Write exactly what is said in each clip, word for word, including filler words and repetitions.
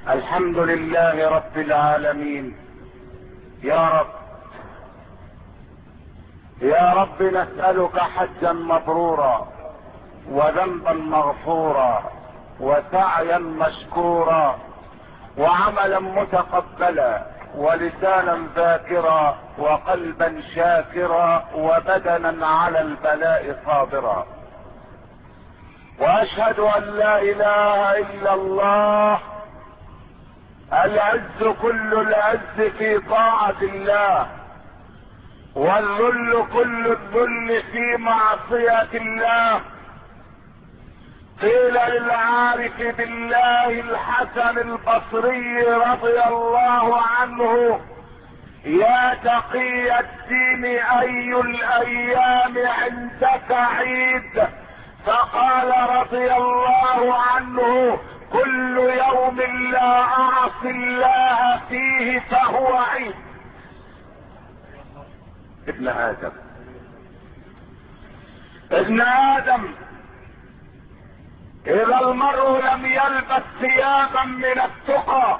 الحمد لله رب العالمين. يا رب يا رب نسألك حجا مبرورا وذنبا مغفورا وسعيا مشكورا وعملا متقبلا ولسانا ذاكرا وقلبا شاكرا وبدنا على البلاء صابرا. واشهد ان لا اله الا الله العز كل العز في طاعة الله، والذل كل الذل في معصية الله. قيل للعارف بالله الحسن البصري رضي الله عنه: يا تقي الدين اي الايام عندك عيد؟ فقال رضي الله عنه: كل يوم لا اعصي الله فيه فهو عيد. ابن ادم ابن ادم اذا المرء لم يلبس ثيابا من التقى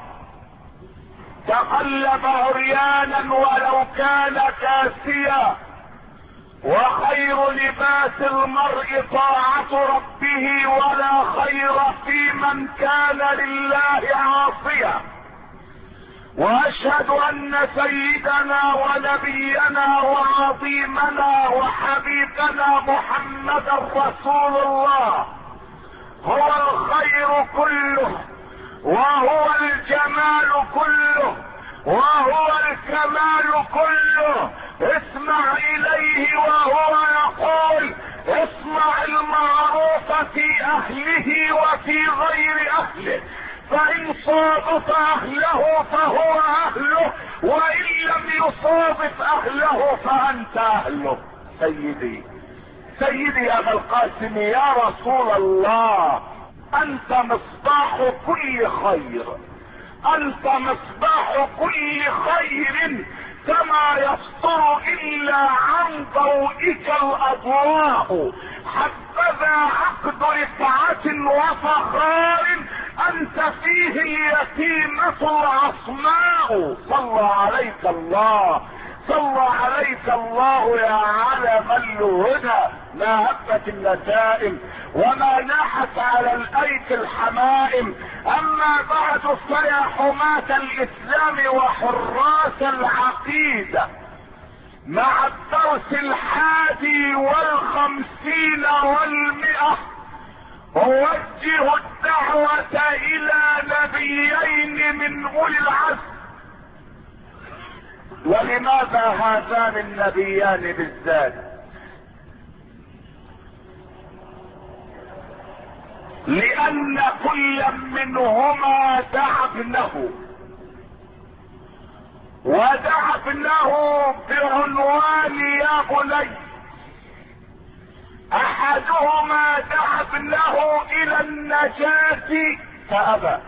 تقلب عريانا ولو كان كاسيا. وخير لباس المرء طاعة ربه، ولا خير في من كان لله عاصيا. واشهد ان سيدنا ونبينا وعظيمنا وحبيبنا محمدا رسول الله هو الخير كله، وهو الجمال كله، وهو الكمال كله. اسمع اليه وهو يقول: اسمع المعروف في اهله وفي غير اهله، فان صادف اهله فهو اهله، وان لم يصادف اهله فانت اهله. سيدي سيدي ابا القاسم يا رسول الله، انت مصباح كل خير، انت مصباح كل خير، كما يسطر الا عن ضوئك الاضواء. حبذا عقد رفعة وفخار انت فيه اليتيمة العصماء. صلى عليك الله، صلى عليك الله يا علم الهدى. ما هبت النسائم وما ناحت على الايك الحمائم. اما بعد، فيا حماة الاسلام وحراس العقيدة، مع الدرس الحادي والخمسين والمئة اوجه الدعوة الى نبيين من اولي العزم. ولماذا هذان النبيان بالذات؟ لان كل منهما دعا ابنه، ودعا ابنه بعنوان يا بني. احدهما دعا ابنه الى النجاة فابى،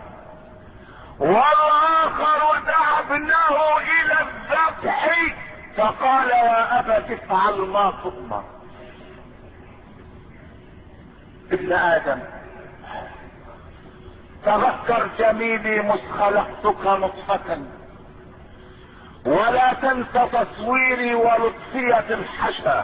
والاخر دعا ابنه الى الذبح فقال: يا ابا تفعل ما تؤمر. ابن ادم، تذكر جميلي مذ خلقتك نطفة، ولا تنس تصويري ولطفية الحشا،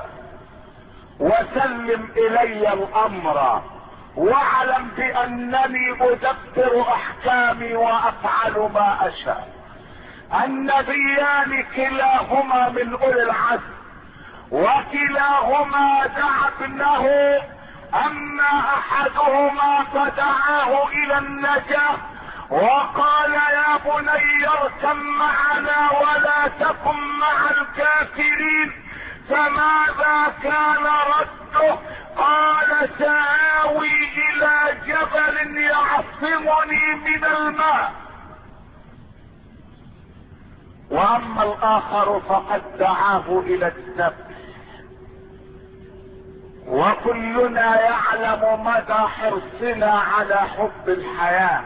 وسلم الي الامر، واعلم بانني ادبر احكامي وافعل ما اشاء. النبيان كلاهما من اولي العزم، وكلاهما دعا ابنه. اما احدهما فدعاه الى النجاة وقال: يا بني اركب معنا ولا تكن مع الكافرين. فماذا كان رده؟ قال: سآوي الى جبل يعصمني من الماء. واما الاخر فقد دعاه الى الذبح. وكلنا يعلم مدى حرصنا على حب الحياة.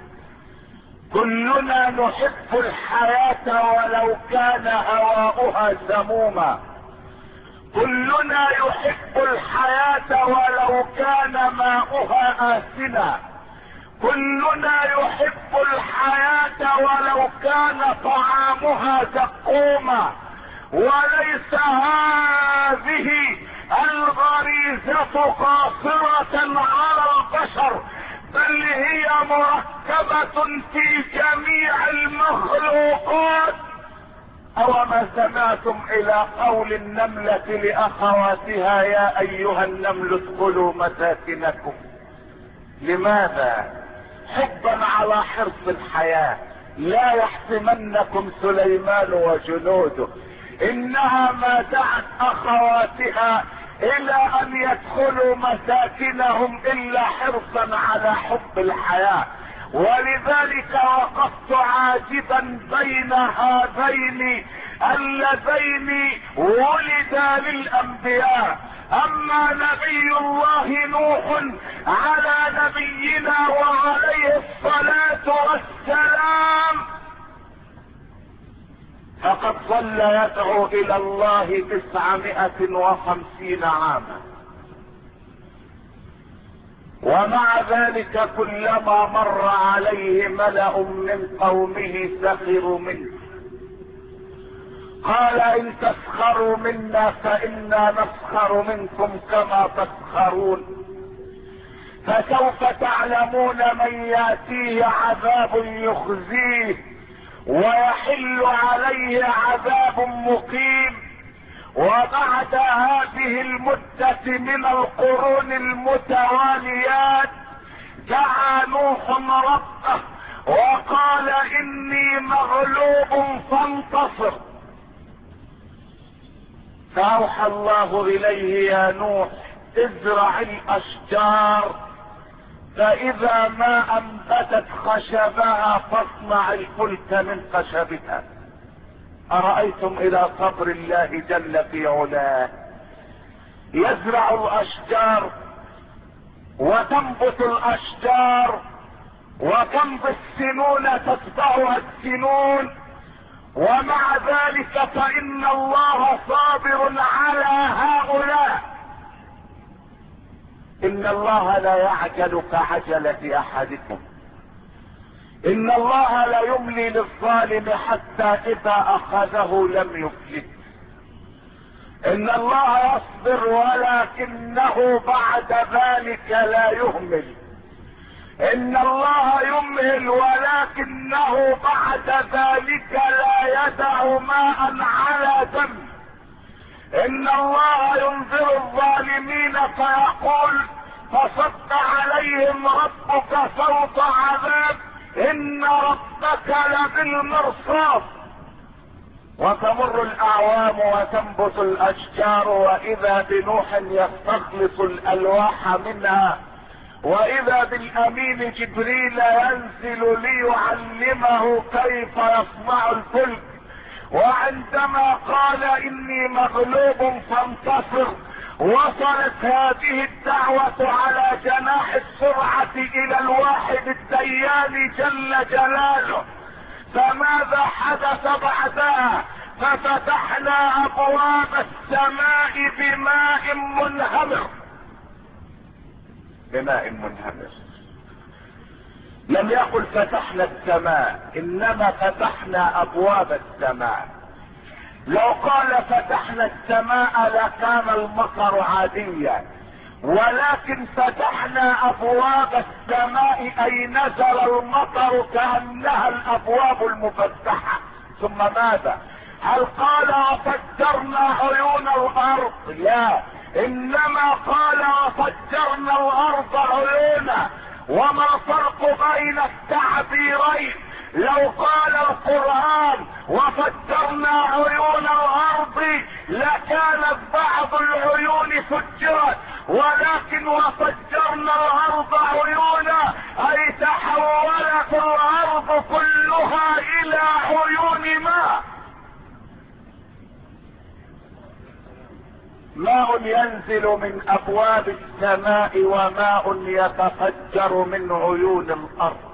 كلنا نحب الحياة ولو كان هواؤها سموما. كلنا يحب الحياة ولو كان ماؤها آسنا. كلنا يحب الحياة ولو كان طعامها زقوما. وليس هذه الغريزة قاصرة على البشر، بل هي مركبة في جميع المخلوقات. أوما سمعتم إلى قول النملة لأخواتها يا أيها النمل ادخلوا مساكنكم؟ لماذا؟ حبا على حرص الحياة. لا يحسمنكم سليمان وجنوده. انها ما دعت اخواتها الى ان يدخلوا مساكنهم الا حرصا على حب الحياة. ولذلك وقفت عاجبا بين هذين اللذين ولدا للانبياء. اما نبي الله نوح على نبينا وعليه الصلاة والسلام فقد ظل يدعو الى الله تسعمائة وخمسين عاما، ومع ذلك كلما مر عليه ملأ من قومه سخروا منه. قال ان تسخروا منا فانا نسخر منكم كما تسخرون. فسوف تعلمون من ياتيه عذاب يخزيه ويحل عليه عذاب مقيم. وبعد هذه المدة من القرون المتواليات دعا نوح ربه وقال اني مغلوب فانتصر. فاوحى الله اليه يا نوح ازرع الاشجار فاذا ما انبتت خشبها فاصنع الفلك من خشبها. ارايتم الى صبر الله جل في علاه. يزرع الاشجار وتنبت الاشجار وتمضي السنون تتبعها السنون، ومع ذلك فان الله صابر على هؤلاء. ان الله لا يعجل كعجلة احدكم. ان الله لا يملي للظالم حتى اذا اخذه لم يفلت. ان الله يصبر ولكنه بعد ذلك لا يهمل. ان الله يمهل ولكنه بعد ذلك لا يدع ماء على دم. ان الله ينذر الظالمين فيقول فصد عليهم ربك صوت عذاب ان ربك لبالمرصاد. وتمر الاعوام وتنبت الاشجار واذا بنوح يستخلص الالواح منها، واذا بالامين جبريل ينزل ليعلمه كيف يصنع الفلك. وعندما قال اني مغلوب فانتصر وصلت هذه الدعوة على جناح السرعة الى الواحد الديان جل جلاله. فماذا حدث بعدها؟ ففتحنا ابواب السماء بماء منهمر. بماء منهمر. لم يقل فتحنا السماء، انما فتحنا ابواب السماء. لو قال فتحنا السماء لكان المطر عاديا، ولكن فتحنا ابواب السماء اي نزل المطر كانها الابواب المفتحة. ثم ماذا؟ هل قال وفجرنا عيون الارض؟ لا، انما قال وفجرنا الارض عيونا. وما الفرق بين التعبيرين؟ لو قال القرآن وفجرنا عيون الارض لكانت بعض العيون فجرت، ولكن وفجرنا الارض عيونا اي تحولت الارض كلها الى عيون ماء. ماء ينزل من ابواب السماء وماء يتفجر من عيون الارض.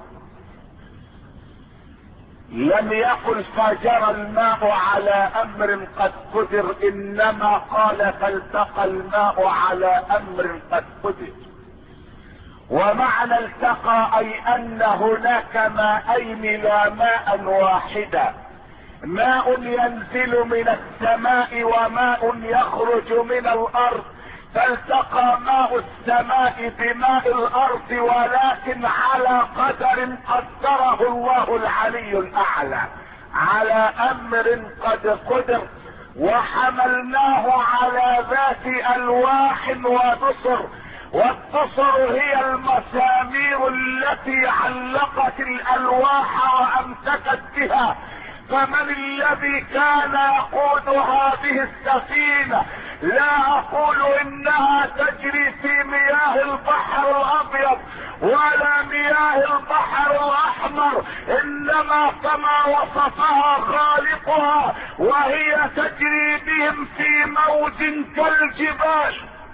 لم يقل فجر الماء على امر قد قدر، انما قال فالتقى الماء على امر قد قدر. ومعنى التقى اي ان هناك ماءين لا ماء واحدا، ماء ينزل من السماء وماء يخرج من الارض، فالتقى ماء السماء بماء الارض، ولكن على قدر قدره الله العلي الاعلى، على امر قد قدر. وحملناه على ذات الواح ودسر، والدسر هي المسامير التي علقت الالواح وامسكت بها. فمن الذي كان يقود هذه السفينة؟ لا اقول انها تجري في مياه البحر الابيض ولا مياه البحر الاحمر، انما كما وصفها خالقها، وهي تجري بهم في موج كالجبال.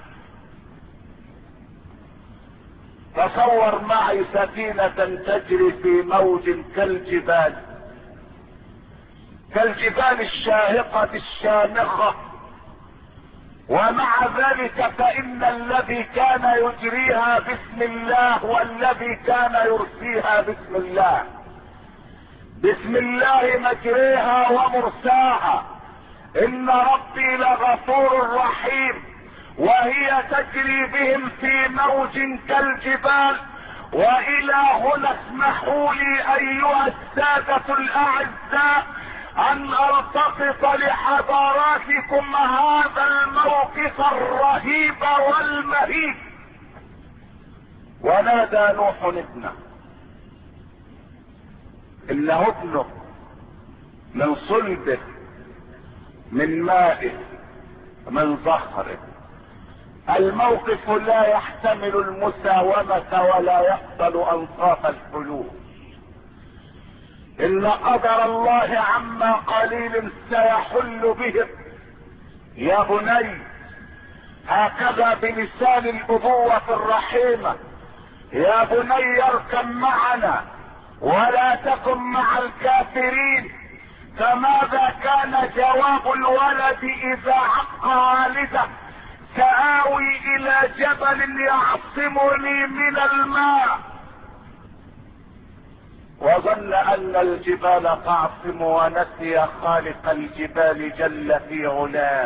تصور معي سفينة تجري في موج كالجبال، كالجبال الشاهقة الشامخة، ومع ذلك فإن الذي كان يجريها باسم الله والذي كان يرسيها باسم الله. بسم الله مجريها ومرساها، إن ربي لغفور رحيم. وهي تجري بهم في موج كالجبال. وإلى هنا اسمحوا لي أيها السادة الأعزاء ان التقط لحضراتكم هذا الموقف الرهيب والمهيب. ونادى نوح ابنه، انه ابنه من صلبه، من مائه، من ظهره. الموقف لا يحتمل المساومة ولا يقبل انصاف الحلول. ان قدر الله عما قليل سيحل بهم. يا بني، هكذا بلسان الابوة الرحيمة، يا بني اركب معنا ولا تكن مع الكافرين. فماذا كان جواب الولد اذا عق والده؟ سآوي الى جبل يعصمني من الماء. وظن ان الجبال تعصم ونسي خالق الجبال جل في علاه.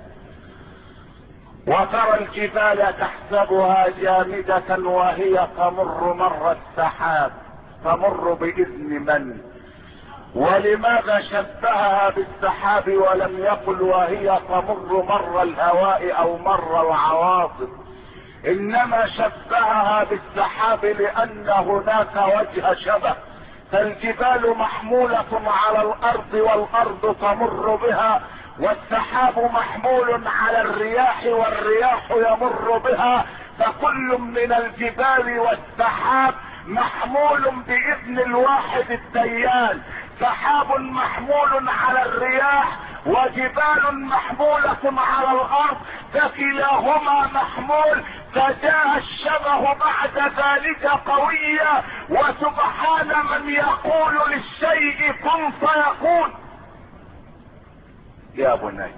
وترى الجبال تحسبها جامدة وهي تمر مر السحاب، تمر بإذن من؟ ولماذا شبهها بالسحاب ولم يقل وهي تمر مر الهواء او مر العواصف؟ انما شبهها بالسحاب لان هناك وجه شبه. فالجبال محمولة على الارض والارض تمر بها، والسحاب محمول على الرياح والرياح يمر بها. فكل من الجبال والسحاب محمول باذن الواحد الديان. سحاب محمول على الرياح وجبال محمولة على الارض، فكلاهما محمول. فجاء الشبه بعد ذلك قويا، وسبحان من يقول للشيء كن فيكون. يا بني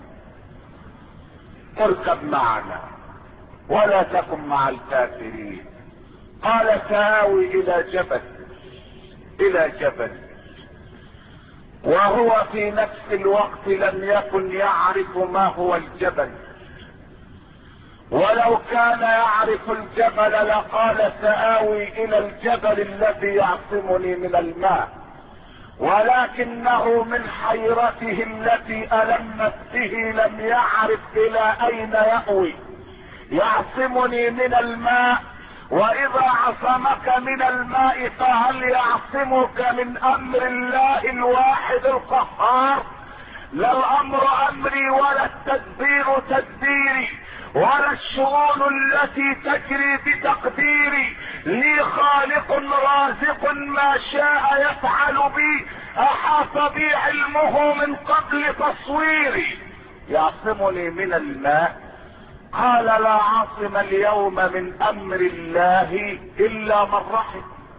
اركب معنا ولا تكن مع الكافرين. قال سآوي الى جبل، الى جبل، وهو في نفس الوقت لم يكن يعرف ما هو الجبل. ولو كان يعرف الجبل لقال سآوي الى الجبل الذي يعصمني من الماء. ولكنه من حيرته التي ألمت به لم يعرف الى اين يأوي. يعصمني من الماء، واذا عصمك من الماء فهل يعصمك من امر الله الواحد القهار؟ لا الامر امري ولا التدبير تدبيري ولا الشؤون التي تجري بتقديري. لي خالق رازق ما شاء يفعل بي، احاط بي علمه من قبل تصويري. يعصمني من الماء. قال لا عاصم اليوم من امر الله الا من رحم.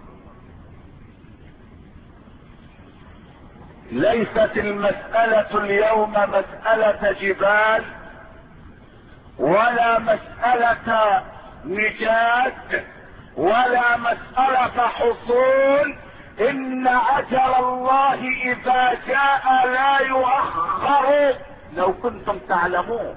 ليست المسألة اليوم مسألة جبال ولا مسألة نجاة، ولا مسألة حصول، ان اجل الله اذا جاء لا يؤخر. لو كنتم تعلمون.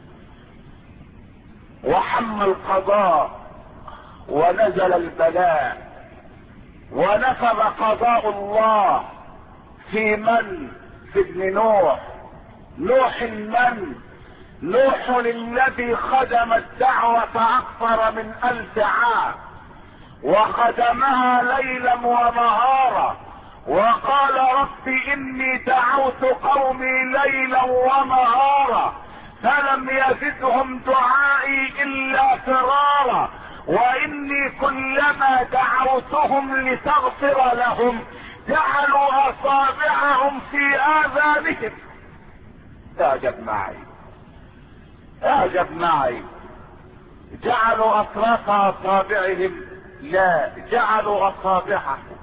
وحم القضاء ونزل البلاء ونفذ قضاء الله في من؟ في ابن نوح. نوح من؟ نوح الذي خدم الدعوة اكثر من الف عام، وخدمها ليلا ونهارا، وقال رب اني دعوت قومي ليلا ونهارا فلم يزدهم دعائي الا فرارا، واني كلما دعوتهم لتغفر لهم جعلوا اصابعهم في اذانهم. اعجب معي، اعجب معي. جعلوا اطراف اصابعهم؟ لا، جعلوا اصابعهم.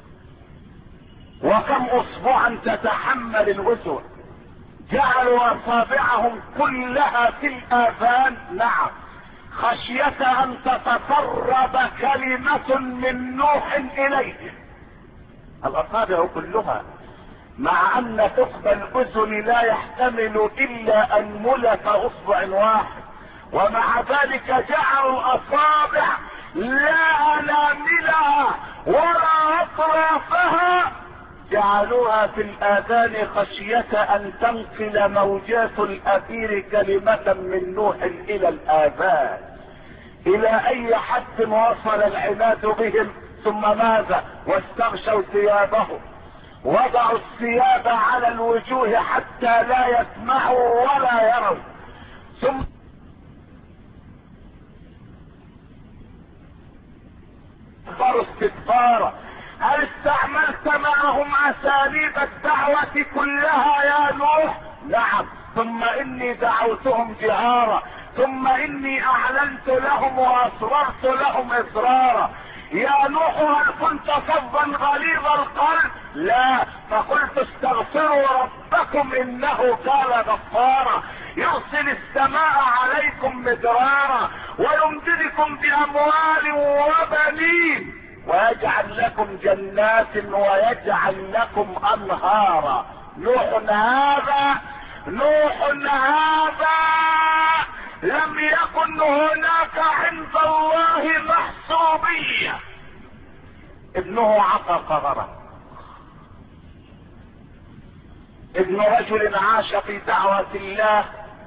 وكم اصبعا تتحمل الاسر؟ جعلوا اصابعهم كلها في الاذان. نعم، خشية ان تتسرب كلمة من نوح اليه. الاصابع كلها، مع ان ثقب الاذن لا يحتمل الا انملة اصبع واحد، ومع ذلك جعلوا الاصابع لا اناملها ولا اطرافها، جعلوها في الاذان خشية ان تنقل موجات الاثير كلمة من نوح الى الاذان. الى اي حد وصل العناد بهم؟ ثم ماذا؟ واستغشوا ثيابهم، وضعوا الثياب على الوجوه حتى لا يسمعوا ولا يروا، ثم استكبروا استكبارا. هل استعملت معهم اساليب الدعوة كلها يا نوح؟ نعم. ثم اني دعوتهم جهارا، ثم اني اعلنت لهم واسررت لهم اسرارا. يا نوح هل كنت فظا غليظ القلب؟ لا، فقلت استغفروا ربكم انه كان غفارا يرسل السماء عليكم مدرارا ويمددكم باموال وبنين ويجعل لكم جنات ويجعل لكم انهارا. نوح هذا، نوح هذا لم يكن هناك عند الله محسوبية. ابنه عقق غرق. ابن رجل عاش في دعوة الله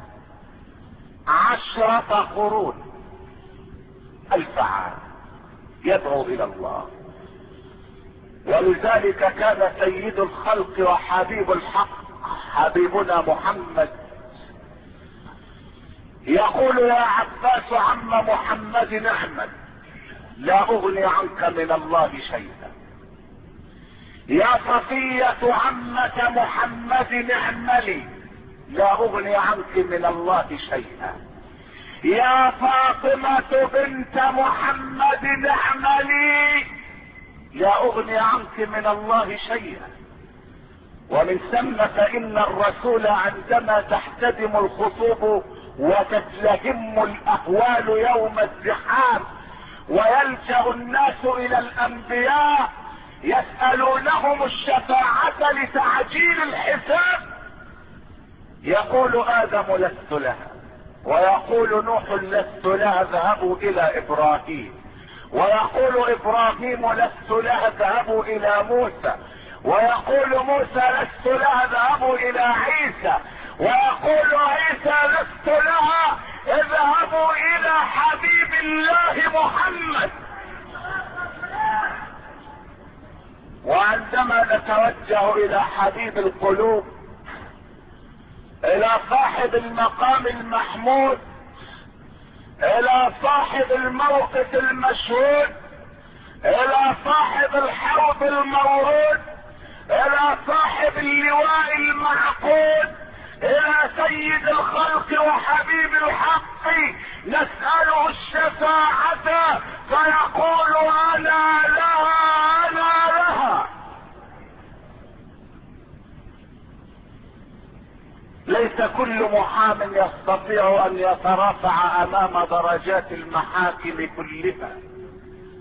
عشرة قرون، ألف عام يدعو إلى الله. ولذلك كان سيد الخلق وحبيب الحق حبيبنا محمد يقول يا عباس عم محمد اعمل لا اغني عنك من الله شيئا. يا صفية عمة محمد اعملي لا اغني عنك من الله شيئا. يا فاطمة بنت محمد اعملي لا اغني عنك من الله شيئا. ومن ثم فان الرسول عندما تحتدم الخطوب وتتلهم الاهوال يوم الزحام ويلجأ الناس الى الانبياء يسألونهم الشفاعة لتعجيل الحساب، يقول ادم لست لها، ويقول نوح لست لها اذهبوا الى ابراهيم، ويقول ابراهيم لست لها اذهبوا الى موسى، ويقول موسى لست لها اذهبوا الى عيسى، ويقول عيسى لست لها اذهبوا الى حبيب الله محمد. وعندما نتوجه الى حبيب القلوب، الى صاحب المقام المحمود، الى صاحب الموقف المشهود، الى صاحب الحوض المورود، الى صاحب اللواء المعقود، الى سيد الخلق وحبيب الحق نسأله الشفاعة فيقول انا لها انا لها. ليس كل محام يستطيع ان يترافع امام درجات المحاكم كلها،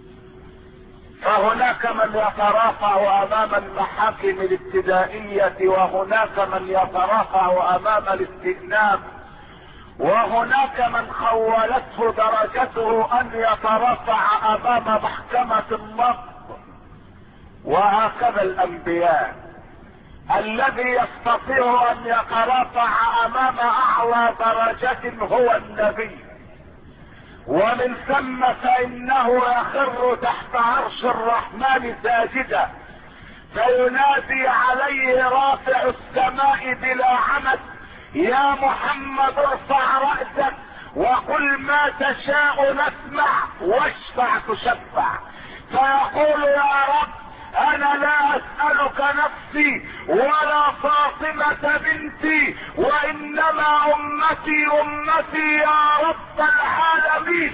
فهناك من يترافع امام المحاكم الابتدائية، وهناك من يترافع امام الاستئناف، وهناك من خولته درجته ان يترافع امام محكمة النقض. وهكذا الانبياء، الذي يستطيع ان يترافع امام اعلى درجة هو النبي، ومن ثم فانه يخر تحت عرش الرحمن ساجدا، فينادي عليه رافع السماء بلا عمد: يا محمد ارفع رأسك وقل ما تشاء نسمع واشفع تشفع. فيقول: يا رب انا لا اسألك نفسي ولا فاطمة بنتي، وانما امتي امتي يا رب العالمين.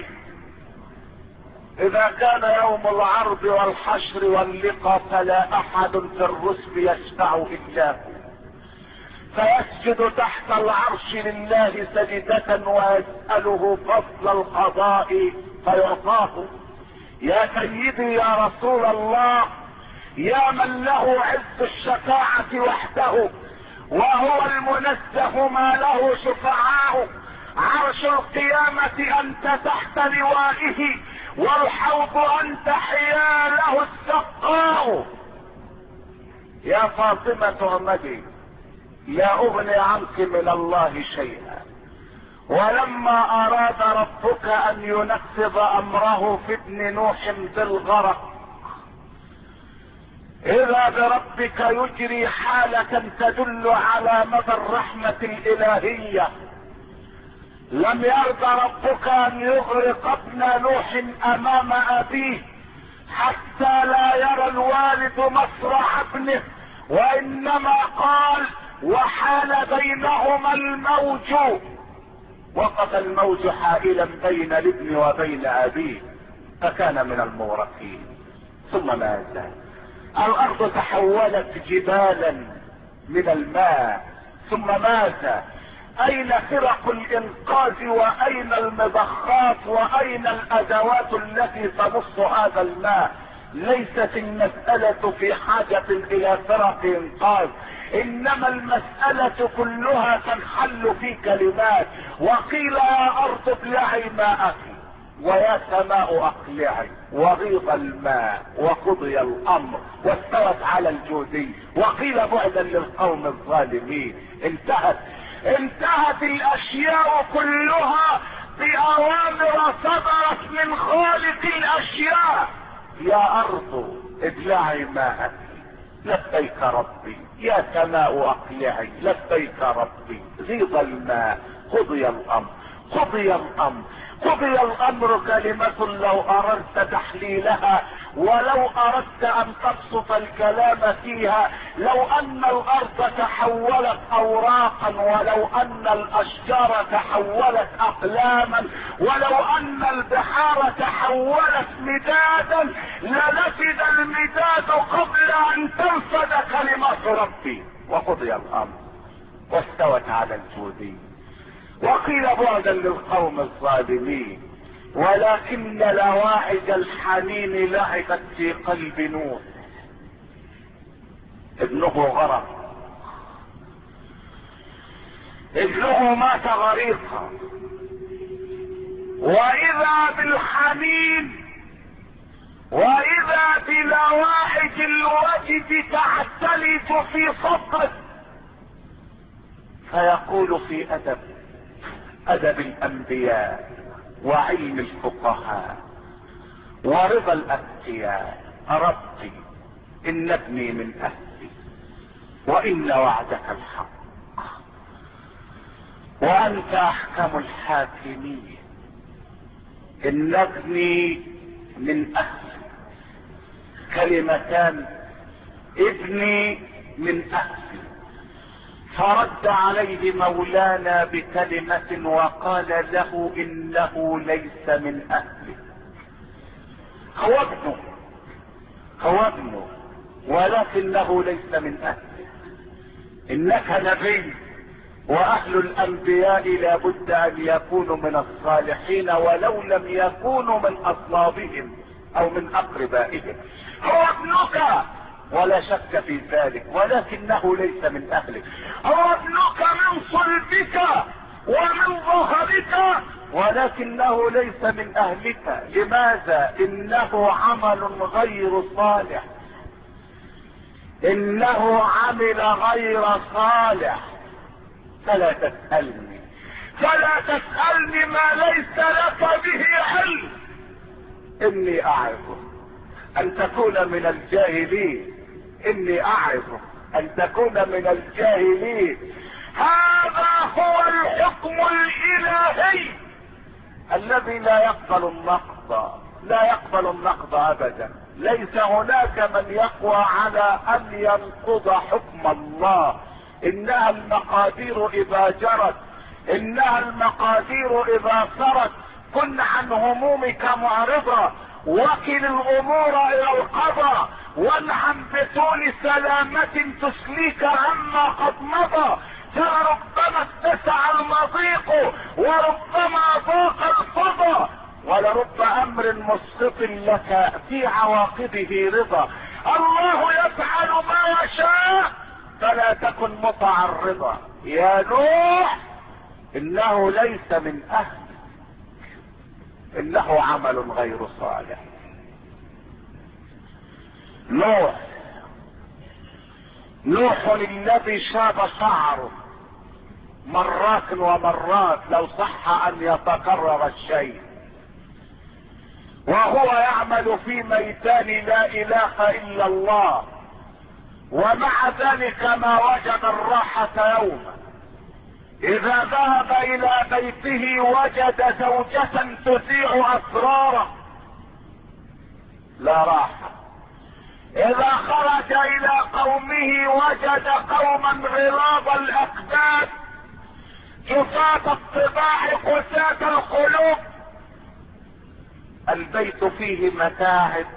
اذا كان يوم العرض والحشر واللقاء فلا احد في الرسل يشفع الا هو، فيسجد تحت العرش لله سجدة ويسأله فضل القضاء فيعطاه. يا سيدي يا رسول الله، يا من له عز الشفاعة وحده، وهو المنزه ما له شفعاء، عرش القيامة انت تحت لوائه، والحوض انت حياله السقاء. يا فاطمة امتي، لا اغني عنك من الله شيئا. ولما اراد ربك ان ينفذ امره في ابن نوح بالغرق، اذا بربك يجري حالة تدل على مدى الرحمة الالهية. لم يرض ربك ان يغرق ابن نوح امام ابيه حتى لا يرى الوالد مصرع ابنه، وانما قال: وحال بينهما الموج. وقف الموج حائلا بين الابن وبين ابيه، فكان من المغرقين. ثم ماذا؟ الارض تحولت جبالا من الماء. ثم ماذا؟ اين فرق الانقاذ، واين المضخات، واين الادوات التي تمص هذا الماء؟ ليست المسألة في حاجة الى فرق انقاذ، انما المسألة كلها تنحل في كلمات. وقيل: يا ارض ابلعي ماءك، ويا سماء اقلعي، وغيض الماء، وقضي الامر، واستوت على الجودي، وقيل: بعدا للقوم الظالمين. انتهت انتهت الاشياء كلها باوامر صدرت من خالق الاشياء. يا ارض ابلعي ماءك، لبيك ربي. يا سماء اقلعي، لبيك ربي. غيض الماء، قضي الامر. قضي الامر قضي الامر كلمة لو اردت تحليلها، ولو اردت ان تبسط الكلام فيها، لو ان الارض تحولت اوراقا، ولو ان الاشجار تحولت اقلاما، ولو ان البحار تحولت مدادا، لنفد المداد قبل ان تنفد كلمة ربي. وقضي الامر واستوت على الجودي، وقيل: بعدا للقوم الظالمين. ولكن لواعج الحنين لعبت في قلب نوح. ابنه غرق، ابنه مات غريقا، واذا بالحنين، واذا بلواعج الوجد تعتلف في صدره، فيقول في ادب ادب الانبياء وعلم الفقهاء ورضا الاذكياء: ربي ان ابني من اهلي، وان وعدك الحق، وانت احكم الحاكمين. ان ابني من اهلي، كلمتان: ابني من اهلي. فرد عليه مولانا بكلمة وقال له: انه ليس من اهله. هو ابنه هو ابنه ولكنه ليس من اهله. انك نبي، واهل الانبياء لابد ان يكونوا من الصالحين، ولو لم يكونوا من اصلابهم. او من اقربائهم. هو ابنك ولا شك في ذلك، ولكنه ليس من اهلك. هو ابنك من صلبك ومن ظهرك، ولكنه ليس من اهلك. لماذا؟ انه عمل غير صالح، انه عمل غير صالح. فلا تسألني فلا تسألني ما ليس لك به علم، اني اعظك ان تكون من الجاهلين، اني اعظك ان تكون من الجاهلين. هذا هو الحكم الالهي الذي لا يقبل النقض، لا يقبل النقض ابدا. ليس هناك من يقوى على ان ينقض حكم الله. انها المقادير اذا جرت، انها المقادير اذا سرت. كن عن همومك معرضة، وكل الامور الى القضاء، وانعم بطول سلامة تسليك عما قد مضى. فربما اتسع المضيق وربما ضاق الفضا، ولرب امر مسقط لك في عواقبه رضا. الله يفعل ما يشاء فلا تكن متعرضا. يا نوح انه ليس من اهلك، انه عمل غير صالح. نوح نوح الذي شاب شعره مرات ومرات لو صح ان يتكرر الشيء، وهو يعمل في ميدان لا اله الا الله، ومع ذلك ما وجد الراحة يوما. اذا ذهب الى بيته وجد زوجة تذيع اسراره، لا راحة. اذا خرج الى قومه وجد قوما غلاظ الاكباد، جفاة الطباع، قساة القلوب. البيت فيه متاعب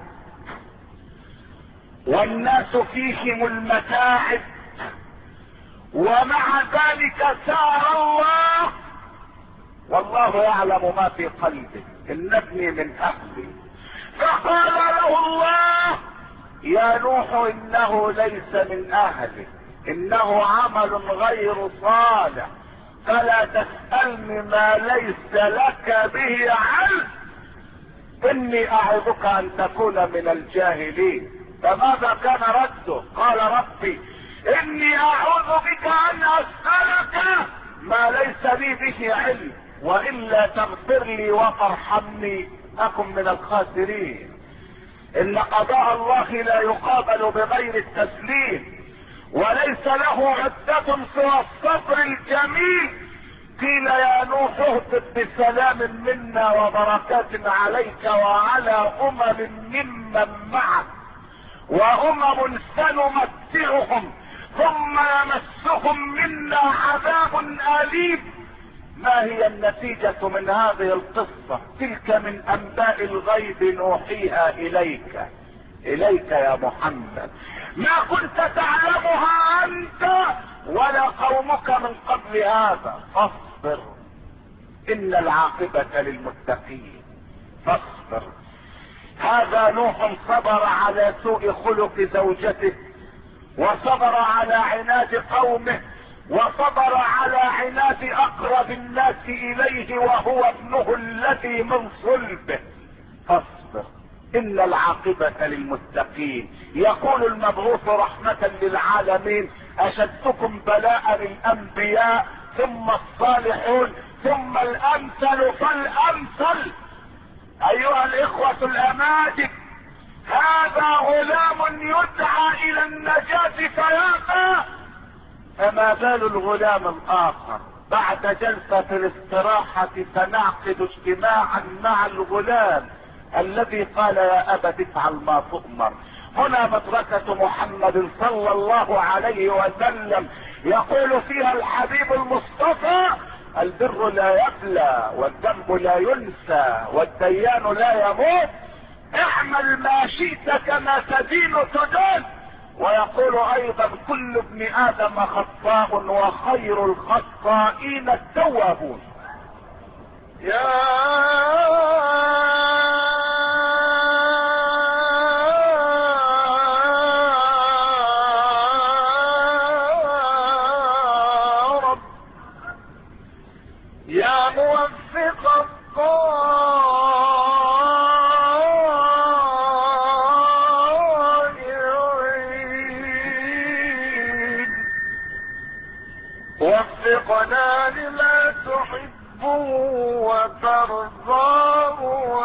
والناس فيهم المتاعب، ومع ذلك سار الله، والله يعلم ما في قلبه. ان ابني من اهلي. فقال له الله: يا نوح انه ليس من اهلك، انه عمل غير صالح، فلا تسألني ما ليس لك به علم، اني اعظك ان تكون من الجاهلين. فماذا كان رده؟ قال: ربي اني اعوذ بك ان اسألك ما ليس لي به علم، والا تغفر لي وترحمني اكن من الخاسرين. ان قضاء الله لا يقابل بغير التسليم، وليس له عدة سوى الصبر الجميل. قيل: يا نوح اهبط بسلام منا وبركات عليك وعلى امم ممن معك، وامم سنمتعهم ثم يمسهم منا عذاب اليم. ما هي النتيجة من هذه القصة؟ تلك من انباء الغيب نوحيها اليك اليك يا محمد، ما كنت تعلمها انت ولا قومك من قبل هذا. فاصبر ان العاقبة للمتقين. فاصبر. هذا نوح صبر على سوء خلق زوجته، وصبر على عناد قومه، وصبر على عناد اقرب الناس اليه وهو ابنه الذي من صلبه. فاصبر ان العاقبة للمتقين. يقول المبعوث رحمة للعالمين: اشدكم بلاء الانبياء ثم الصالحون ثم الامثل فالامثل. ايها الاخوة الاماجد، هذا غلام يدعى الى النجاة فيأبى، فما بال الغلام الاخر؟ بعد جلسة الاستراحة سنعقد اجتماعا مع الغلام الذي قال: يا ابت افعل ما تؤمر. هنا مدرسة محمد صلى الله عليه وسلم يقول فيها الحبيب المصطفى: البر لا يبلى، والذنب لا ينسى، والديان لا يموت، اعمل ما شئت كما تدين تدان. ويقول ايضا: كل ابن ادم خطاء وخير الخطائين التوابون. يا وفقنا لما تحب وترضاه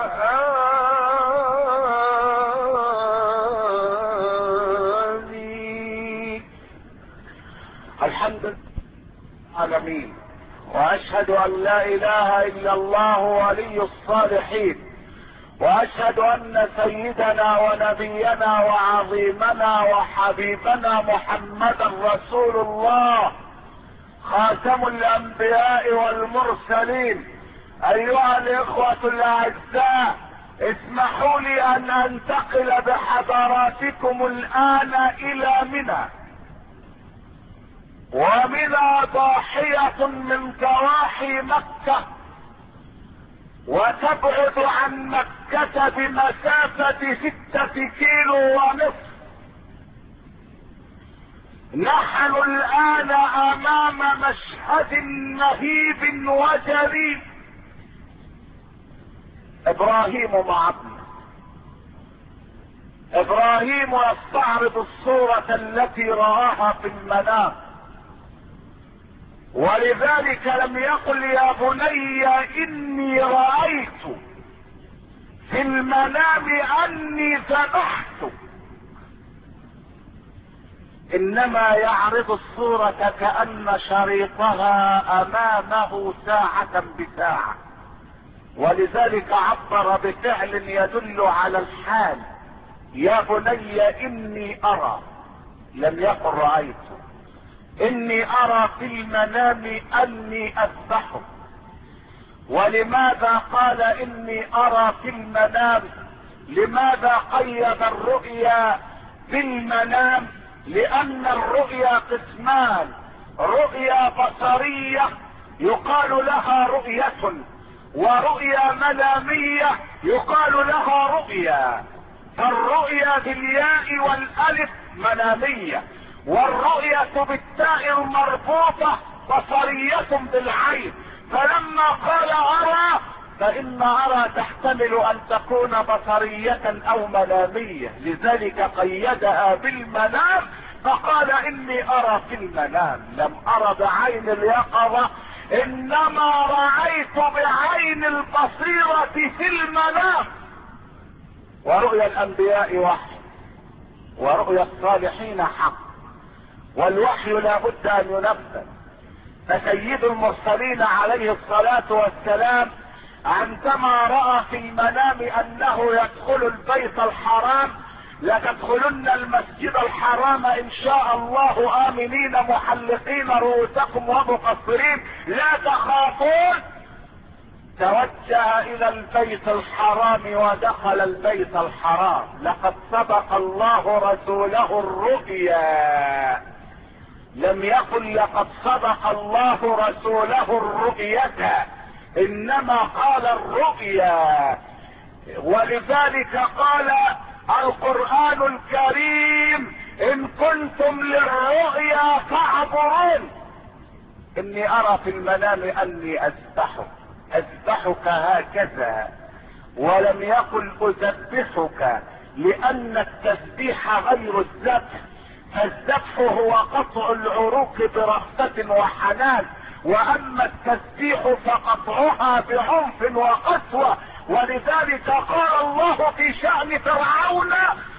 آمين. الحمد لله العالمين، واشهد ان لا اله الا الله ولي الصالحين، واشهد ان سيدنا ونبينا وعظيمنا وحبيبنا محمدا رسول الله خاتم الانبياء والمرسلين. ايها الاخوة الاعزاء، اسمحوا لي ان انتقل بحضراتكم الان الى منى، ومنى ضاحية من ضواحي مكة، وتبعد عن مكة بمسافة ستة كيلو ونصف. نحن الآن أمام مشهد مهيب وجليل. إبراهيم مع ابنه. إبراهيم يستعرض الصورة التي رآها في المنام، ولذلك لم يقل يا بني إني رأيت في المنام أني ذبحت، إنما يعرض الصورة كأن شريطها أمامه ساعة بساعة، ولذلك عبر بفعل يدل على الحال. يا بني إني أرى، لم يقل رأيت. إني أرى في المنام أني أذبحك. ولماذا قال إني أرى في المنام؟ لماذا قيد الرؤيا بالمنام؟ لأن الرؤيا قسمان: رؤيا بصرية يقال لها رؤية، ورؤيا منامية يقال لها رؤيا. فالرؤيا بالياء والألف منامية، والرؤية بالتاء المربوطة بصرية بالعين. فلما قال أرى، فإن أرى تحتمل أن تكون بصرية أو منامية، لذلك قيدها بالمنام فقال إني أرى في المنام. لم أرى بعين اليقظة، إنما رأيت بعين البصيرة في المنام. ورؤيا الأنبياء وحي، ورؤيا الصالحين حق، والوحي لا بد أن ينفذ. فسيد المرسلين عليه الصلاة والسلام عندما رأى في المنام أنه يدخل البيت الحرام: لتدخلن المسجد الحرام إن شاء الله آمنين محلقين رؤوسكم ومقصرين لا تخافون، توجه إلى البيت الحرام ودخل البيت الحرام. لقد صدق الله رسوله الرؤيا، لم يقل لقد صدق الله رسوله الرؤية، إنما قال الرؤيا. ولذلك قال القرآن الكريم: إن كنتم للرؤيا فاعبرون. إني أرى في المنام أني أذبحك، أذبحك هكذا، ولم يقل أذبحك، لأن التذبيح غير الذبح. فالذبح هو قطع العروق برأفة وحنان، واما التسبيح فقطعها بعنف وقسوة. ولذلك قال الله في شأن فرعون: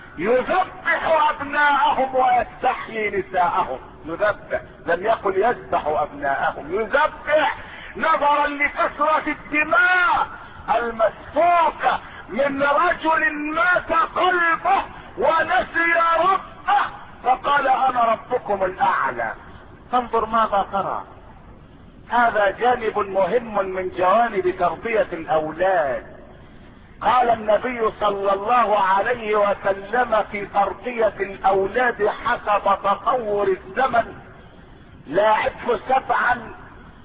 يذبح ابناءهم ويستحيي نساءهم. يذبح، لم يقل يذبح ابناءهم، يذبح، نظرا لكثرة الدماء المسفوكة من رجل مات قلبه ونسي ربه فقال انا ربكم الاعلى. فانظر ماذا ترى. هذا جانب مهم من جوانب تربية الاولاد. قال النبي صلى الله عليه وسلم في تربية الاولاد حسب تطور الزمن: لاعبه سبعا،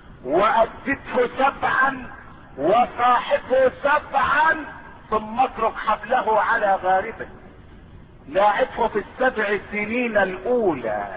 وأدته سبعا، وصاحبه سبعا، ثم اترك حبله على غاربه. لاعبه في السبع سنين الاولى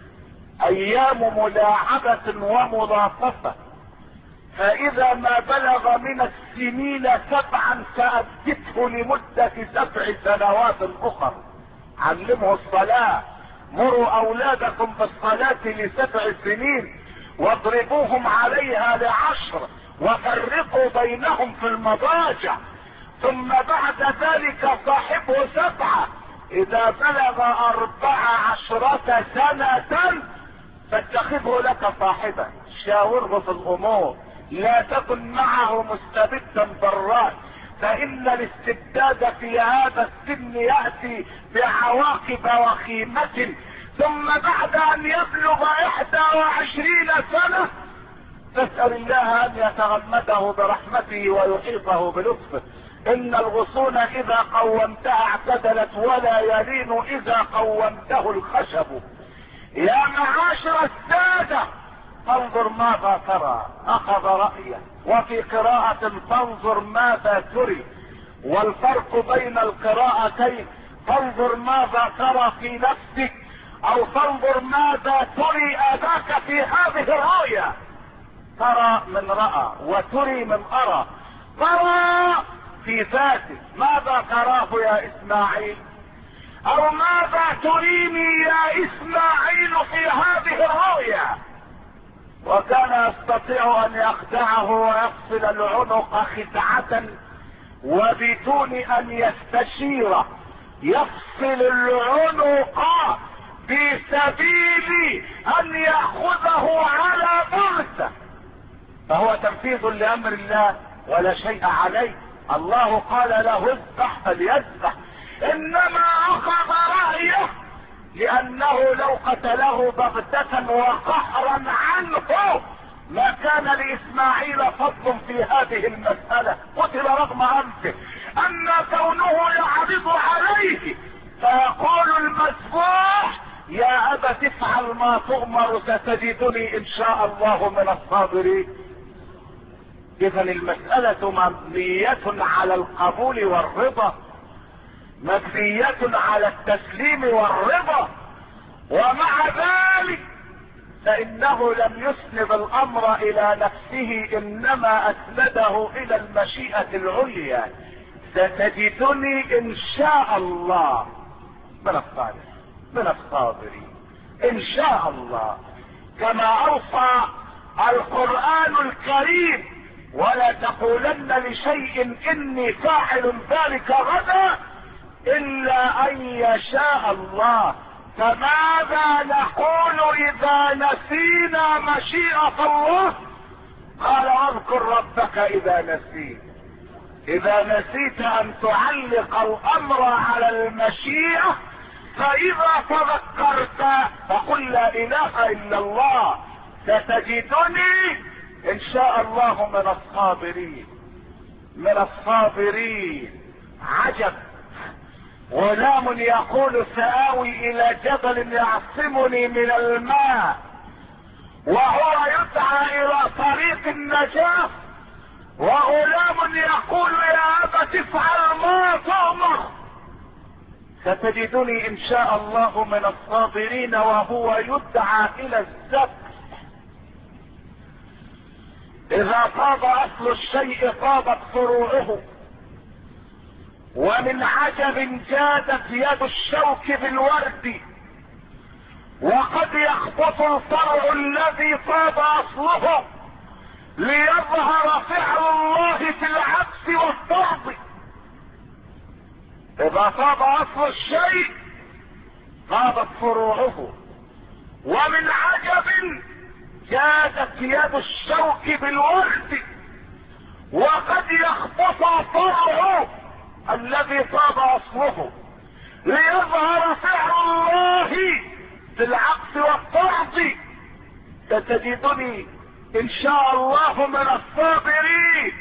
ايام ملاعبة وملاطفة، فاذا ما بلغ من السنين سبعا فأدته لمدة سبع سنوات اخر. علمه الصلاة، مروا اولادكم بالصلاة لسبع سنين، واضربوهم عليها لعشر وفرقوا بينهم في المضاجع. ثم بعد ذلك صاحبه سبعة، اذا بلغ اربع عشرة سنة فاتخذه لك صاحبا، شاوره في الامور، لا تكن معه مستبدا ضرات، فان الاستبداد في هذا السن يأتي بعواقب وخيمة. ثم بعد ان يبلغ احدى وعشرين سنة تسأل الله ان يتغمده برحمته ويحيطه بلطفه. ان الغصون اذا قومتها اعتدلت ولا يلين اذا قومته الخشب. يا معاشر السادة فانظر ماذا ترى، اخذ رأيه. وفي قراءة فانظر ماذا تري، والفرق بين القراءتين فانظر ماذا ترى في نفسك او فانظر ماذا تري اباك في هذه الرؤيا. ترى من رأى وتري من ارى. ترى في ذاتك، ماذا تراه يا اسماعيل، او ماذا تريني يا اسماعيل في هذه الرؤيا. وكان يستطيع ان يخدعه ويفصل العنق خدعة وبدون ان يستشير، يفصل العنق في سبيل ان ياخذه على بغتة، فهو تنفيذ لامر الله ولا شيء عليه. الله قال له اذبح فليذبح، انما اخذ رأيه لانه لو قتله بغتة وقهرا عنه ما كان لاسماعيل فضل في هذه المسألة. قتل رغم انفه، اما كونه يعرض عليه فيقول المذبوح يا ابت افعل ما تؤمر ستجدني ان شاء الله من الصابرين. اذا المسألة مبنية على القبول والرضا، مبنية على التسليم والرضا. ومع ذلك فانه لم يسند الامر الى نفسه، انما اسنده الى المشيئة العليا. ستجدني ان شاء الله من الصالحين من الصابرين ان شاء الله، كما اوصى القرآن الكريم ولا تقولن لشيء اني فاعل ذلك غدا الا ان يشاء الله. فماذا نقول اذا نسينا مشيئة الله؟ قال اذكر ربك اذا نسيت. اذا نسيت ان تعلق الامر على المشيئة فاذا تذكرت فقل لا اله الا الله ستجدني ان شاء الله من الصابرين من الصابرين. عجب، غلام يقول سآوي الى جبل يعصمني من الماء وهو يدعى الى طريق النجاة، وغلام يقول يا ابت افعل ما تؤمر ستجدني ان شاء الله من الصابرين، وهو يدعى الى الذبح. اذا طاب اصل الشيء طابت فروعه، ومن عجب جادت يد الشوك بالورد، وقد يخبط الفرع الذي طاب اصله ليظهر فعل الله في العكس والطرد. اذا طاب اصل الشيء طابت فروعه، ومن عجب جادت يد الشوك بالورد، وقد يخبط فرعه الذي طاب اصله ليظهر فعل الله في العكس والطرد. ستجدني ان شاء الله من الصابرين.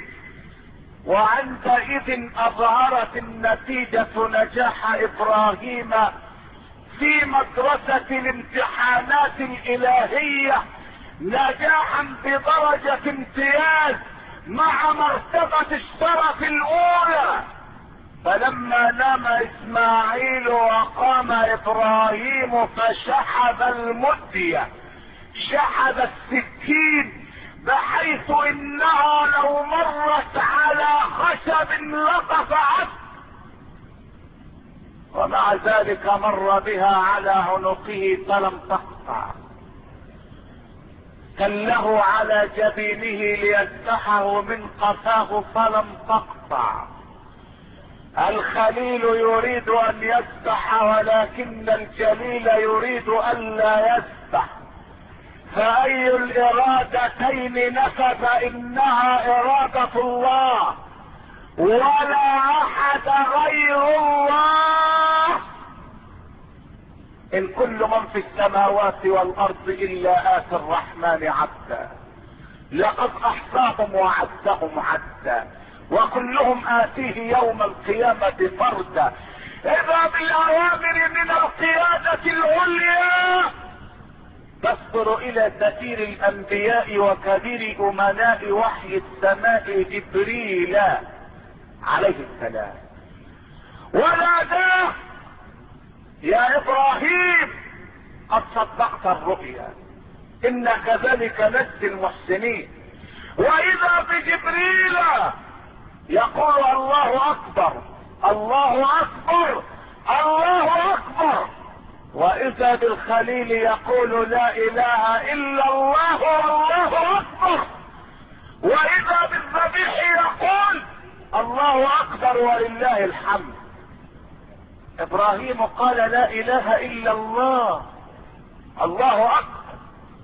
وعندئذ اظهرت النتيجة نجاح ابراهيم في مدرسة الامتحانات الالهية نجاحا بدرجة امتياز مع مرتبة الشرف الاولى. فلما نام اسماعيل وقام ابراهيم فشحذ المدية، شحذ السكين، بحيث انها لو مرت على خشب لقطعت، ومع ذلك مر بها على عنقه فلم تقطع. كله على جبينه ليفتحه من قفاه فلم تقطع. الخليل يريد ان يسبح ولكن الجليل يريد ان لا يسبح، فاي الارادتين نفذ؟ انها ارادة الله ولا احد غير الله. ان كل من في السماوات والارض الا اتي الرحمن عبدا، لقد احصاهم وعدهم عدا، وكلهم اتيه يوم القيامة فردا. اذا بالاوامر من القيادة العليا تصدر الى سفير الانبياء وكبير امناء وحي السماء جبريل عليه السلام، وناداه: يا ابراهيم قد صدقت الرؤيا، ان كذلك نجزي المحسنين. واذا بجبريل يقول: الله اكبر الله اكبر الله اكبر. واذا بالخليل يقول: لا اله الا الله والله اكبر. واذا بالذبيح يقول: الله اكبر ولله الحمد. ابراهيم قال: لا اله الا الله، الله اكبر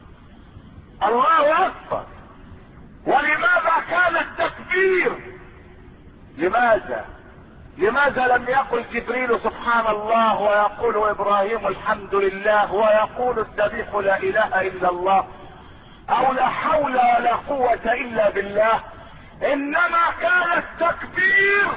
الله اكبر. ولماذا كان التكبير؟ لماذا لماذا لم يقل جبريل سبحان الله ويقول ابراهيم الحمد لله ويقول الذبيح لا اله الا الله او لا حول ولا قوة الا بالله؟ انما كان التكبير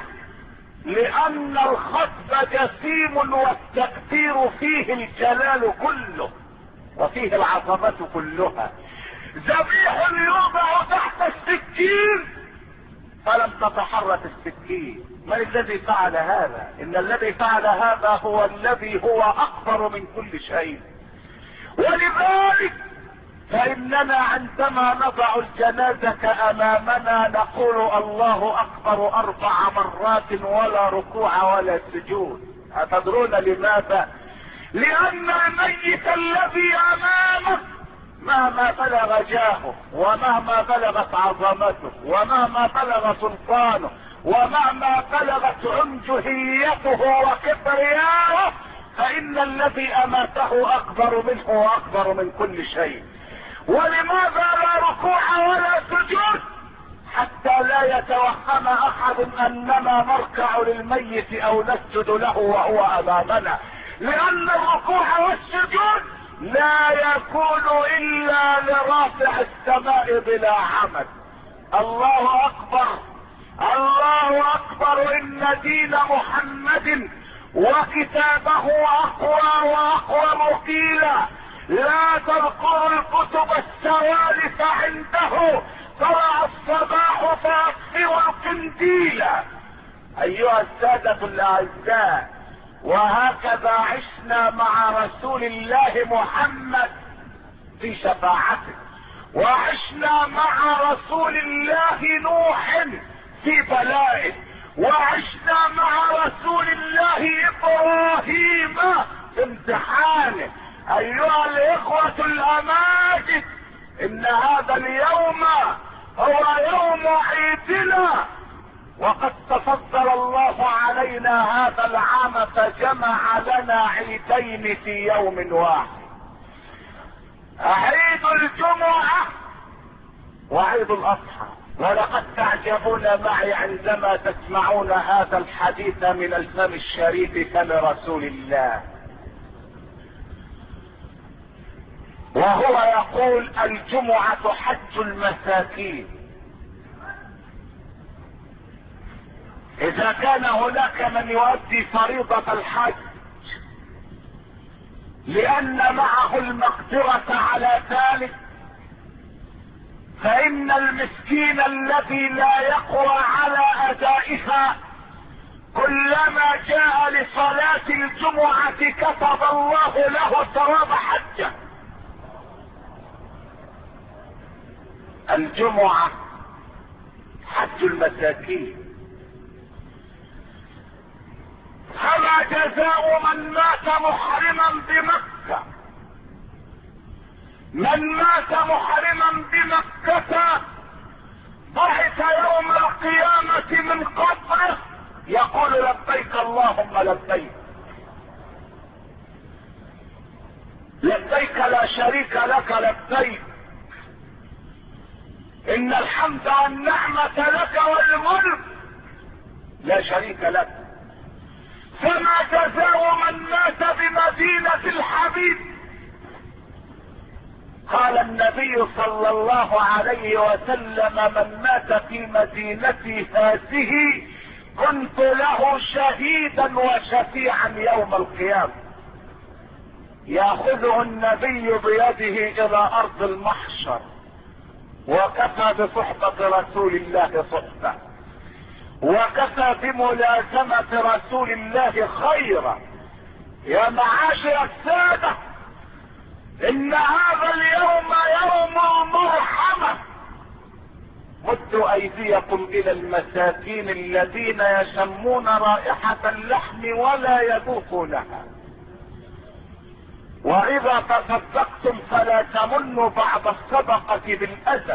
لان الخطب جسيم والتكبير فيه الجلال كله وفيه العظمة كلها. ذبيح يوضع تحت السكين فلم تتحرك السكين. من الذي فعل هذا؟ ان الذي فعل هذا هو الذي هو اكبر من كل شيء. ولذلك فاننا عندما نضع الجنازة امامنا نقول الله اكبر اربع مرات ولا ركوع ولا سجود. أتدرون لماذا؟ لان الميت الذي امامك مهما بلغ جاهه ومهما بلغت عظمته ومهما بلغ سلطانه ومهما بلغت عنجهيته وكبرياءه، فان الذي اماته اكبر منه واكبر من كل شيء. ولماذا لا ركوع ولا سجود؟ حتى لا يتوهم احد اننا نركع للميت او نسجد له وهو امامنا، لان الركوع والسجود لا يكون الا لرافع السماء بلا عمد. الله اكبر الله اكبر. ان دين محمد وكتابه اقوى واقوى قيلا. لا تذكر الكتب السوالف عنده، طلع الصباح فاطفئ القنديل. ايها السادة الاعزاء، وهكذا عشنا مع رسول الله محمد في شفاعته، وعشنا مع رسول الله نوح في بلائه، وعشنا مع رسول الله ابراهيم في امتحانه. ايها الاخوة الاماجد، ان هذا اليوم هو يوم عيدنا، وقد تفضل الله علينا هذا العام فجمع لنا عيدين في يوم واحد: عيد الجمعة وعيد الاضحى. ولقد تعجبون معي عندما تسمعون هذا الحديث من الفم الشريف فم رسول الله، وهو يقول: الجمعة حج المساكين. اذا كان هناك من يؤدي فريضة الحج لان معه المقدرة على ذلك، فان المسكين الذي لا يقوى على ادائها كلما جاء لصلاة الجمعة كتب الله له ثواب حجه. الجمعة حج المساكين. فما جزاء من مات محرما بمكة من مات محرما بمكة ضحك يوم القيامة من قبره يقول لبيك اللهم لبيك، لبيك لا شريك لك لبيك، ان الحمد والنعمة لك والملك لا شريك لك. فما جزاء من مات بمدينة الحبيب؟ قال النبي صلى الله عليه وسلم من مات في مدينتي هذه كنت له شهيدا وشفيعا يوم القيامة. ياخذه النبي بيده الى ارض المحشر، وكفى بصحبة رسول الله صحبة، وكفى بملازمة رسول الله خيرا. يا معاشر السادة، ان هذا اليوم يوم المرحمة. مدوا ايديكم الى المساكين الذين يشمون رائحة اللحم ولا يذوقونها. واذا تصدقتم فلا تمنوا بعد الصدقة بالاذى.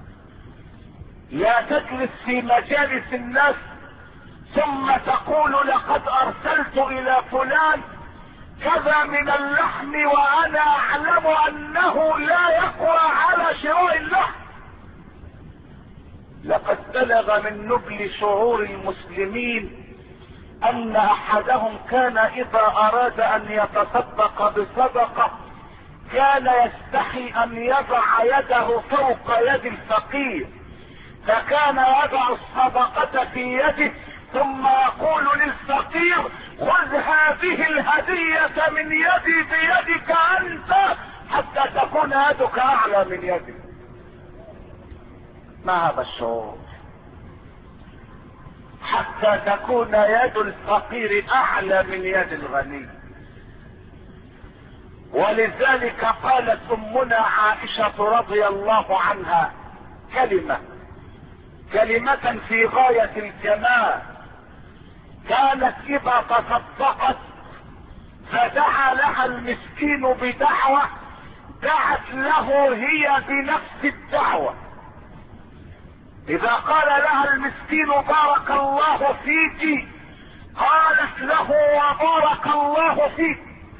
لا تجلس في مجالس الناس ثم تقول لقد ارسلت الى فلان كذا من اللحم وانا اعلم انه لا يقوى على شراء اللحم. لقد بلغ من نبل شعور المسلمين ان احدهم كان اذا اراد ان يتصدق بصدقة كان يستحي ان يضع يده فوق يد الفقير، فكان يضع الصدقة في يده ثم يقول للفقير خذ هذه الهدية من يدي بيدك انت حتى تكون يدك اعلى من يدي. ما هذا الشعور؟ حتى تكون يد الفقير اعلى من يد الغني. ولذلك قالت امنا عائشة رضي الله عنها كلمة كلمة في غاية الجمال. كانت اذا تصدقت فدعا لها المسكين بدعوة دعت له هي بنفس الدعوة. اذا قال لها المسكين بارك الله فيك قالت له وبارك الله فيك.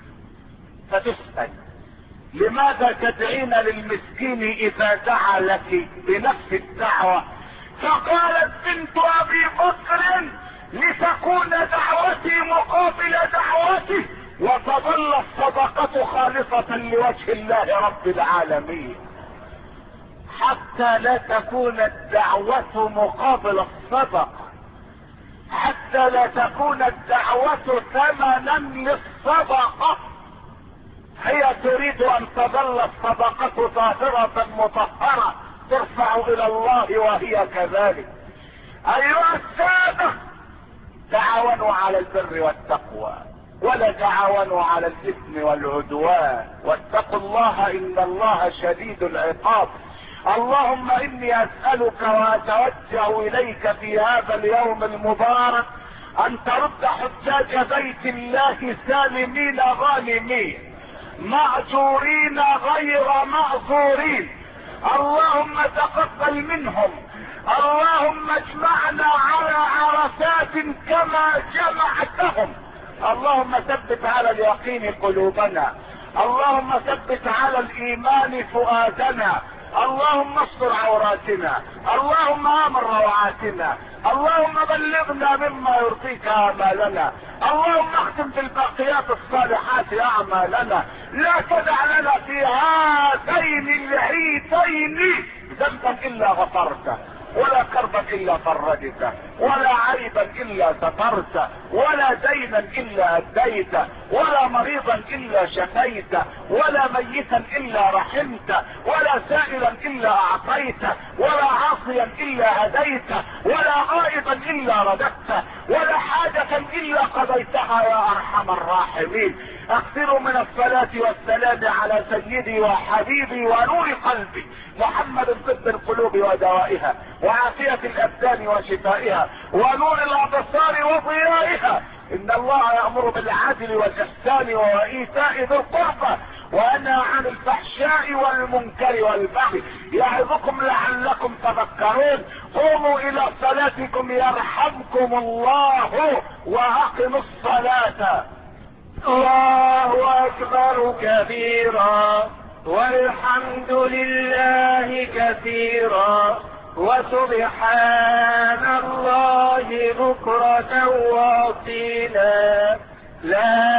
فتسأل لماذا تدعين للمسكين اذا دعا لك بنفس الدعوة؟ فقالت بنت ابي بكر لتكون دعوتي مقابل دعوته وتظل الصدقة خالصة لوجه الله رب العالمين، حتى لا تكون الدعوة مقابل الصدقة، حتى لا تكون الدعوة ثمنا للصدقة. هي تريد ان تظل الصدقة طاهرة مطهرة ترفع الى الله وهي كذلك. ايها السادة، تعاونوا على البر والتقوى ولا تعاونوا على الاثم والعدوان، واتقوا الله ان الله شديد العقاب. اللهم اني اسألك واتوجه اليك في هذا اليوم المبارك ان ترد حجاج بيت الله سالمين غانمين مأجورين غير مأجورين. اللهم تقبل منهم. اللهم اجمعنا على عرفات كما جمعتهم. اللهم ثبت على اليقين قلوبنا. اللهم ثبت على الايمان فؤادنا. اللهم استر عوراتنا. اللهم امن روعاتنا. اللهم بلغنا مما يرضيك اعمالنا. اللهم اختم بالباقيات الصالحات اعمالنا. لا تدع لنا في هاتين العيدين ذنبا الا غفرته، ولا كربا الا فرجته، ولا عيبا الا سترته، ولا دينا الا اديته، ولا مريضا الا شفيته، ولا ميتا الا رحمته، ولا سائلا الا اعطيته، ولا عاصيا الا هديته، ولا غائبا الا رددته، ولا حاجة الا قضيتها يا ارحم الراحمين. اكثروا من الصلاة والسلام على سيدي وحبيبي ونور قلبي محمد طب القلوب ودوائها وعافية الابدان وشفائها ونور الابصار وضيائها. ان الله يأمر بالعدل والاحسان وايتاء ذي القربى وانهى عن الفحشاء والمنكر والبغي يعظكم لعلكم تذكرون. قوموا الى صلاتكم يرحمكم الله واقموا الصلاة. الله اكبر كبيرا والحمد لله كثيرا وسبحان الله بكرة واصيلا. لا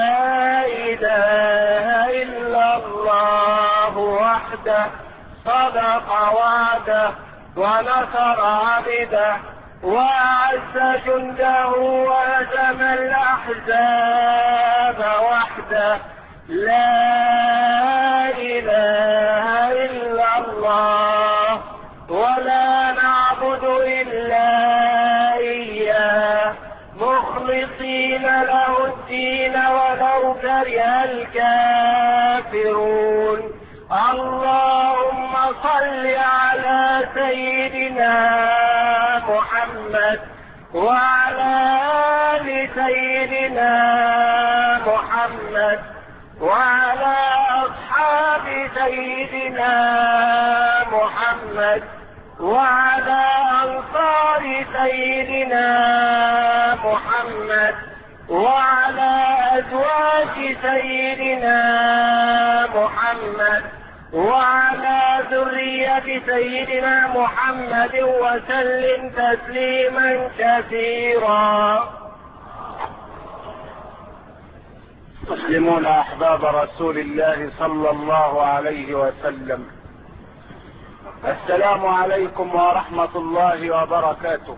اله الا الله وحده صدق وعده ونصر عبده وأعز جنده وهزم الأحزاب وحده. لا إله إلا الله ولا نعبد إلا إياه مخلصين له الدين ولو كره الكافرون. اللهم صل على سيدنا محمد وعلى آل سيدنا محمد وعلى أصحاب سيدنا محمد وعلى أنصار سيدنا محمد وعلى أزواج سيدنا محمد وعلى ذرية سيدنا محمد وسلم تسليما كثيرا. مسلمون احباب رسول الله صلى الله عليه وسلم، السلام عليكم ورحمة الله وبركاته.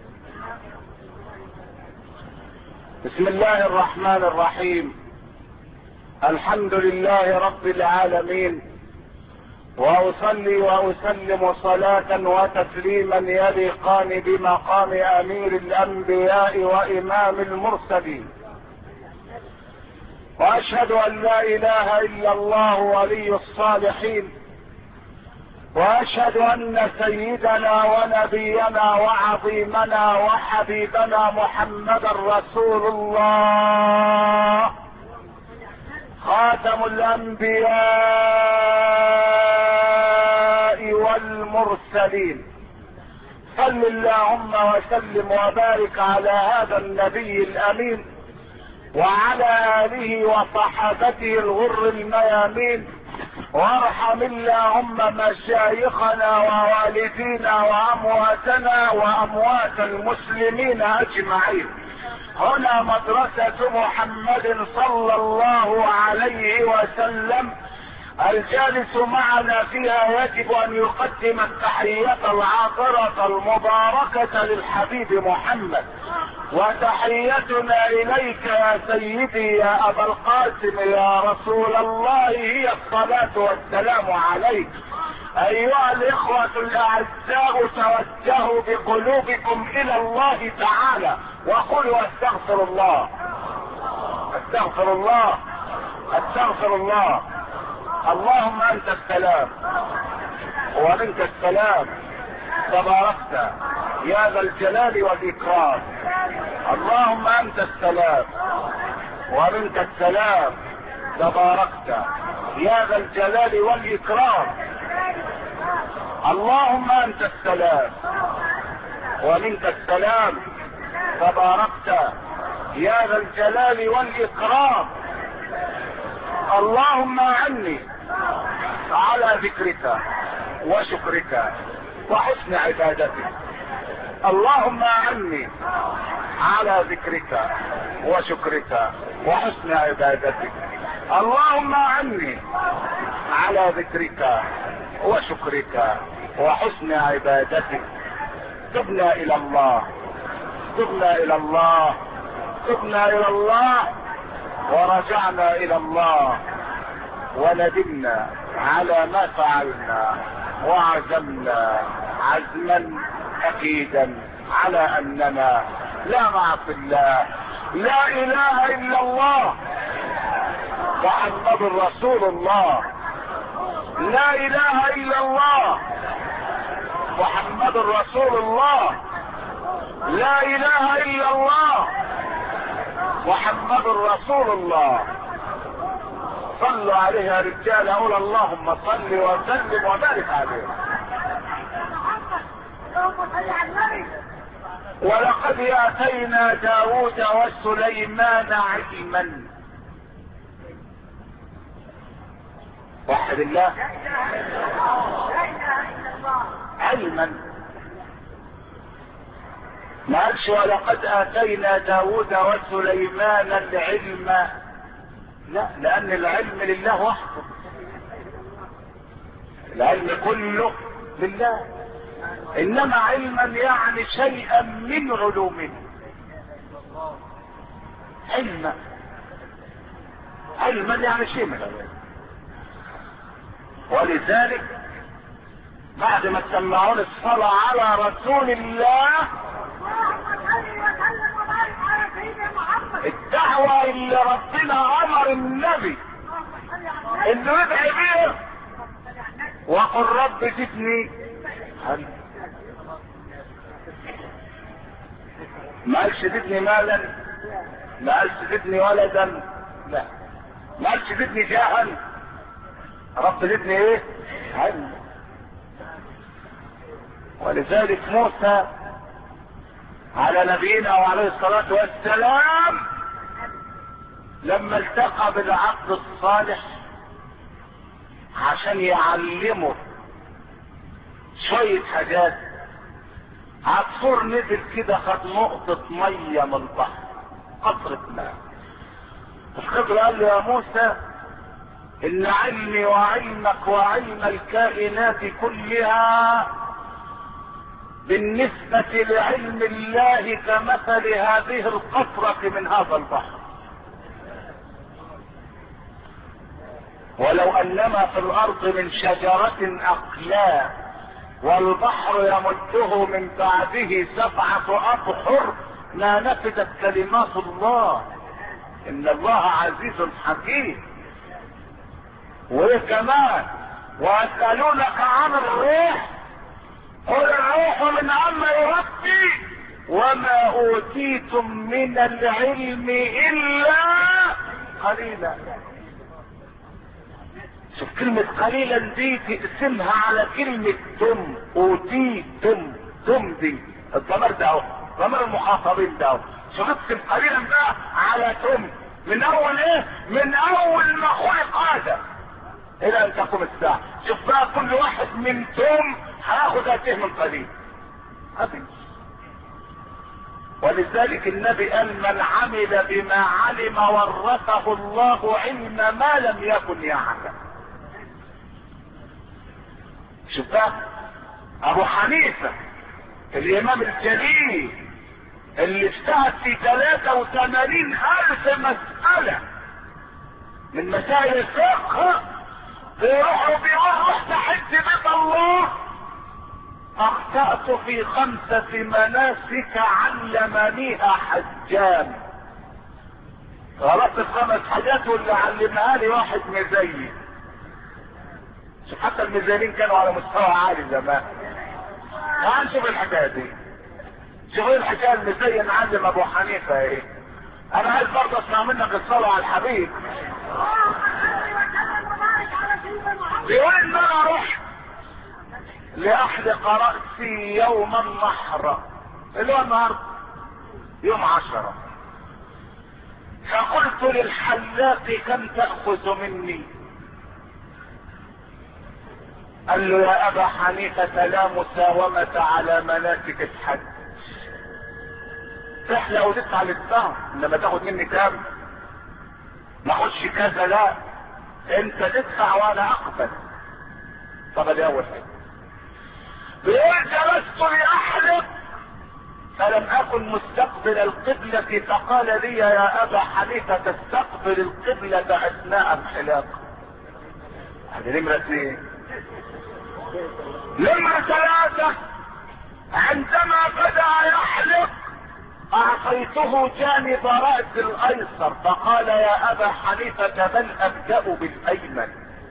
بسم الله الرحمن الرحيم. الحمد لله رب العالمين، واصلي واسلم صلاة وتسليما يليقان بمقام امير الانبياء وامام المرسلين، واشهد ان لا اله الا الله ولي الصالحين، واشهد ان سيدنا ونبينا وعظيمنا وحبيبنا محمدا رسول الله خاتم الانبياء والمرسلين. صل اللهم وسلم وبارك على هذا النبي الامين وعلى اله وصحابته الغر الميامين، وارحم اللهم مشايخنا ووالدينا وامواتنا واموات المسلمين اجمعين. هنا مدرسة محمد صلى الله عليه وسلم، الجالس معنا فيها يجب ان يقدم التحية العاطرة المباركة للحبيب محمد، وتحيتنا اليك يا سيدي يا ابا القاسم يا رسول الله هي الصلاة والسلام عليك. ايها الاخوة الاعزاء، توجهوا بقلوبكم الى الله تعالى وقولوا استغفر الله استغفر الله استغفر الله. اللهم انت السلام ومنك السلام، تباركت يا ذا الجلال والاكرام. اللهم انت السلام ومنك السلام، تباركت يا ذا الجلال والاكرام. اللهم انت السلام ومنك السلام، تباركت يا ذا الجلال والاكرام. اللهم اعني على ذكرك وشكرك وحسن عبادتك. اللهم اعني على ذكرك وشكرك وحسن عبادتك. اللهم اعني على ذكرك وشكرك وحسن عبادتك. تبنا الى الله تبنا الى الله تبنا الى الله ورجعنا الى الله، وندمنا على ما فعلنا، وعزمنا عزما اكيدا على اننا لا نعصي الله. لا اله الا الله محمد رسول الله. لا اله الا الله محمد رسول الله. لا اله الا الله محمد رسول الله. صلوا عليه يا رجال، اقول اللهم صل وسلم وبارك عليه. ولقد اتينا داود وسليمان علما. وحد الله. علما، ما قالش ولقد اتينا داود وسليمان العلم، لا، لان العلم لله وحده، العلم كله لله، انما علما يعني شيئا من علومه. علما علما يعني شيء من علومه. ولذلك بعد ما تسمعون الصلاة على رسول الله، الدعوة اللي ربنا امر النبي انه يدعي بيه، وقل رب زدني علما. ما قالش زدني مالا، ما قالش زدني ولدا، لا، ما قالش زدني جاها، رب زدني ايه؟ علما. ولذلك موسى على نبينا وعليه الصلاة والسلام لما التقى بالعبد الصالح عشان يعلمه شوية حاجات، عصفور نزل كده خد نقطة مية من البحر، قطرة ماء. الخضر قال له يا موسى ان علمي وعلمك وعلم الكائنات كلها بالنسبة لعلم الله كمثل هذه القطرة من هذا البحر، ولو انما في الارض من شجرة اقلام والبحر يمده من بعده سبعة ابحر ما نفدت كلمات الله، ان الله عزيز حكيم. وكمان واسألونك عن الروح قل الروح من امر ربي وما اوتيتم من العلم الا قليلا. شوف كلمة قليلا دي تقسمها على كلمة تم، اوتيتم، تم دي الضمير ده اهو، ضمير المخاطبين ده اهو. شوف اقسم قليلا بقى على تم، من اول ايه؟ من اول ما خلق ادم الى ان تقوم الساعة. شوف بقى كل واحد من توم هياخد قد ايه من قليل. أبي. ولذلك النبي قال من عمل بما علم ورثه الله علم ما لم يكن يعلم. شوف بقى ابو حنيفة الامام الجليل اللي اجتهد في ثلاثة وثمانين الف مسألة من مسائل الفقه، بيروحوا بيقول رحت حج بيت الله اخطأت في خمسة مناسك علمنيها حجان. غلطت في خمس حاجات واللي علمها لي واحد مزين. شوف حتى المزينين كانوا على مستوى عالي زمان. تعال شوف الحكاية دي، شوف ايه الحكاية المزين علم ابو حنيفة ايه. انا عايز برضه اسمع منك الصلاة على الحبيب. بيقول ان انا رحت لاحلق رأسي يوم النحر اللي هو النهارده يوم عشرة، فقلت للحلاق كم تأخذ مني؟ قال له يا ابا حنيفة لا مساومة على مناسك الحج، تحلق وتدفع للدهر، انما تاخد مني كام؟ ما اخدش كذا، لا انت تدفع وانا اقبل. طب دي اول حاجه. بيقول جلست لاحلق فلم اكن مستقبل القبلة، فقال لي يا ابا حنيفة تستقبل القبلة اثناء الحلاق. هذه نمرة اثنين. نمرة ثلاثة، عندما بدأ يحلق اعطيته جانب رأس الايسر فقال يا ابا حنيفة بل ابدأ بالايمن.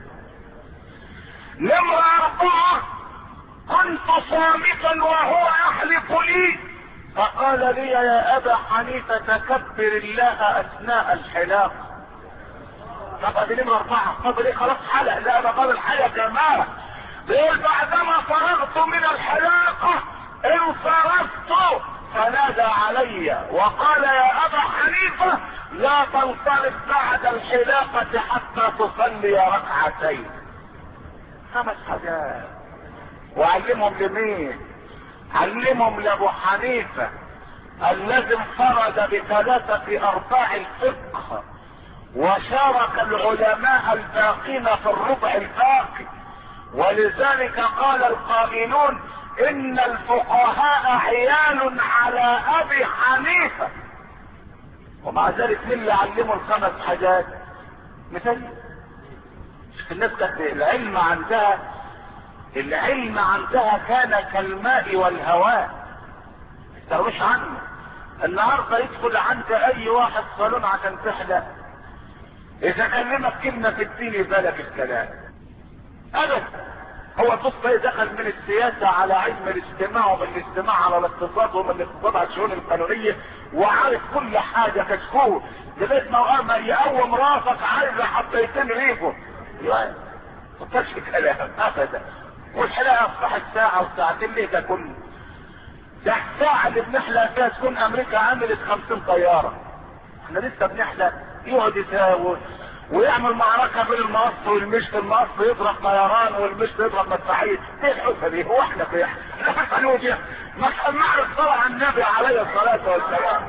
نمرة اربعة، كنت صامتا وهو يحلق لي فقال لي يا ابا حنيفة كبر الله اثناء الحلاق. طب ادي نمرة اربعة، فاضل ايه؟ خلاص حلق. لا ده فاضل حاجة كمان. بيقول بعدما فرغت من الحلاقة انصرفت فنادى علي وقال يا ابا حنيفة لا تنصرف بعد الحلاقة حتى تصلي ركعتين. خمس حاجات. وعلمهم لمين؟ علمهم لابو حنيفة الذي انفرد بثلاثة ارباع الفقه وشارك العلماء الباقين في الربع الباقي. ولذلك قال القائلون ان الفقهاء عيال على ابي حنيفة. ومع ذلك مين اللي علموا الخمس حاجات؟ مثل الناس كانت العلم عندها العلم عندها كان كالماء والهواء، مش عنه. النهارده يدخل عند اي واحد صالون عشان تحلق، اذا كلمك كلمه في الدين يبالك الكلام ابدا. هو تصفى دخل من السياسه على علم الاجتماع، ومن الاجتماع على الاقتصاد، ومن الاقتصاد على الشؤون القانونيه، وعارف كل حاجه كشكول لغايه ما يقوم راسك عايز حبيتين ريفه. ما تفكرش في كلام ابدا. والحلاقه اصبحت ساعه وساعتين ليه ده كله؟ ده الساعه اللي بنحلق فيها تكون امريكا عملت خمسين طياره. احنا لسه بنحلق يقعد يساوي ويعمل معركه بين المقص والمشط، المقص يضرب طيران والمشط يضرب مدفعيه. ايه الحوسه دي؟ هو احنا في احنا في الحلوجه ما سمعنا الصلاه على النبي عليه الصلاه والسلام.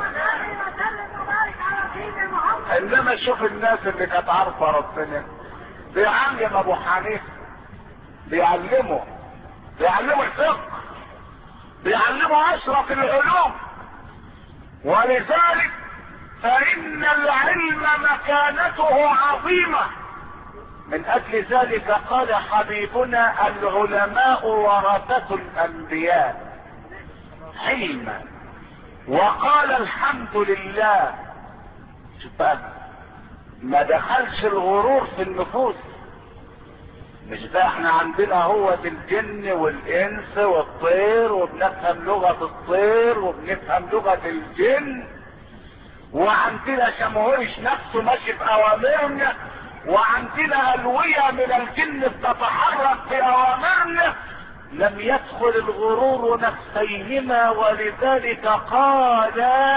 انما شوف الناس اللي كانت عارفه ربنا بيعلم ابو حنيفه، بيعلمه بيعلمه الفقه، بيعلمه اشرف العلوم. ولذلك فان العلم مكانته عظيمة. من اجل ذلك قال حبيبنا العلماء ورثة الانبياء علما. وقال الحمد لله. شوف بقى ما دخلش الغرور في النفوس. مش بقى احنا عندنا هو الجن والانس والطير وبنفهم لغة الطير وبنفهم لغة الجن، وعندنا شمهورش نفسه ماشي بأوامرنا، وعندنا ألوية من الجن بتتحرك بأوامرنا. لم يدخل الغرور نفسيهما، ولذلك قال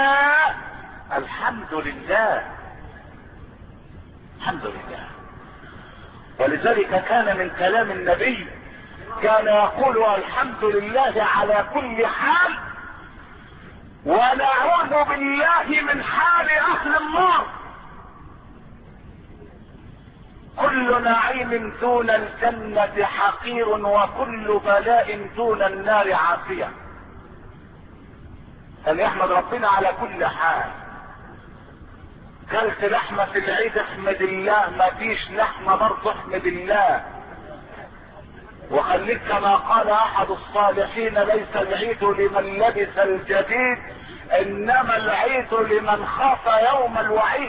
الحمد لله الحمد لله. ولذلك كان من كلام النبي كان يقول الحمد لله على كل حال ونعوذ بالله من حال اهل النار. كل نعيم دون الجنة حقير وكل بلاء دون النار عافية. أن يحمد ربنا على كل حال. كلت لحمة في العيد احمد الله، ما فيش لحمة برضه احمد الله. وخليك كما قال احد الصالحين ليس العيد لمن لبس الجديد انما العيد لمن خاف يوم الوعيد.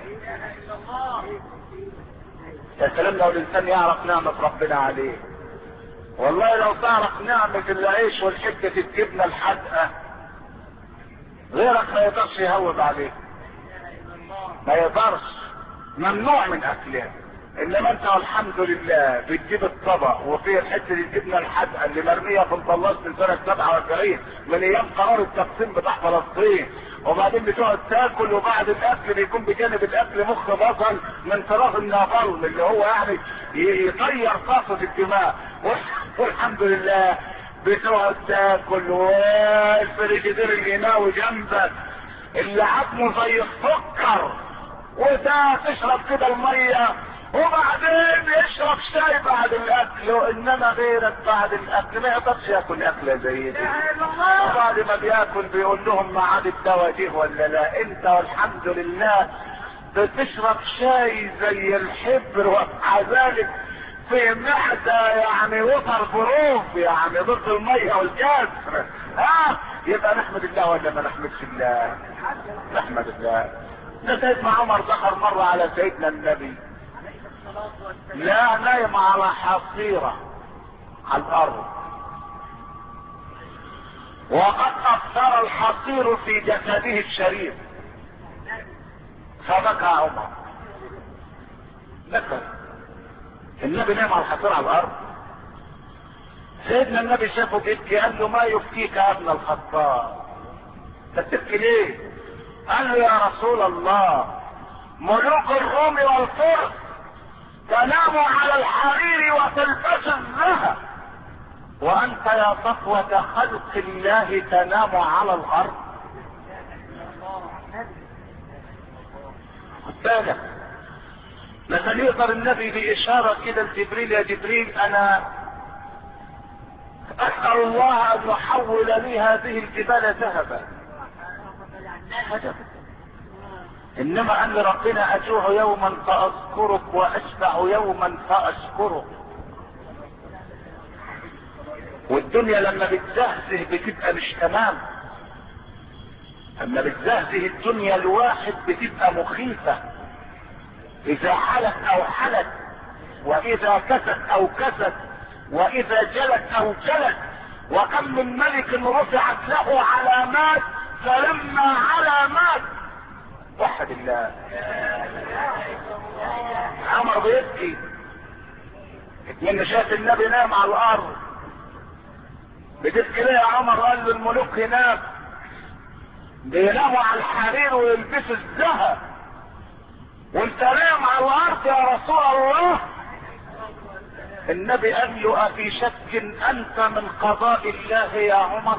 يا سلام لو الانسان يعرف نعمة ربنا عليه. والله لو تعرف نعمة العيش والحتة الجبنة الحدقة غيرك ما يقدرش يهوب عليه، ما يقدرش، ممنوع من اكلها. انما انت والحمد لله بتجيب الطبق وفيه الحته الجبنه الحادقه اللي مرميه في الطلاس من سنه سبعة واربعين من ايام قرار التقسيم بتاع فلسطين، وبعدين بتقعد تاكل، وبعد الاكل بيكون بجانب الاكل مخ بصل من فراغ النابلم اللي هو يعني يطير طاسه الدماغ. والحمد لله بتقعد تاكل والفريجيدير اليناوي جنبك اللي عظمه زي السكر، وده تشرب كده الميه، وبعدين يشرب شاي بعد الاكل. انما غيرك بعد الاكل ما يقدرش ياكل اكله زي دي. وبعد ما بياكل بيقول لهم معاد الدواء دي ولا لا. انت والحمد لله بتشرب شاي زي الحبر، ومع ذلك في معدة يعني وتر بروف يعني ضد المية والكسر. ها يبقى نحمد الله ولا ما نحمدش الله؟ نحمد الله. ده سيدنا عمر دخل مرة على سيدنا النبي، لا نايم على حصيرة على الارض، وقد اثر الحصير في جسده الشريف، فبكى عمر. مثلا النبي نام على الحصير على الارض، سيدنا النبي شافه بيبكي، قال له ما يبكيك يا ابن الخطاب؟ بتبكي ليه؟ قال له يا رسول الله ملوك الروم والفرس تنام على الحرير وتلبس الذهب، وانت يا صفوة خلق الله تنام على الارض. خد بالك، لكن يقدر النبي باشارة كده لجبريل، يا جبريل انا اسأل الله ان يحول لي هذه الجبال ذهبا، انما قال ربنا اجوع يوما فاذكرك واشبع يوما فاشكرك. والدنيا لما بتزهزه بتبقى مش تمام، لما بتزهزه الدنيا الواحد بتبقى مخيفة، اذا حلت او حلت، واذا كست او كست، واذا جلت او جلت. وكم من ملك رفعت له علامات فلما علامات وحد الله. عمر بيبكي لما شاف النبي نام على الارض. بتبكي ليه يا عمر؟ قال له الملوك هناك بيناموا على الحرير ويلبسوا الذهب، وانت نام على الارض يا رسول الله. النبي قال له افي شك انت من قضاء الله يا عمر؟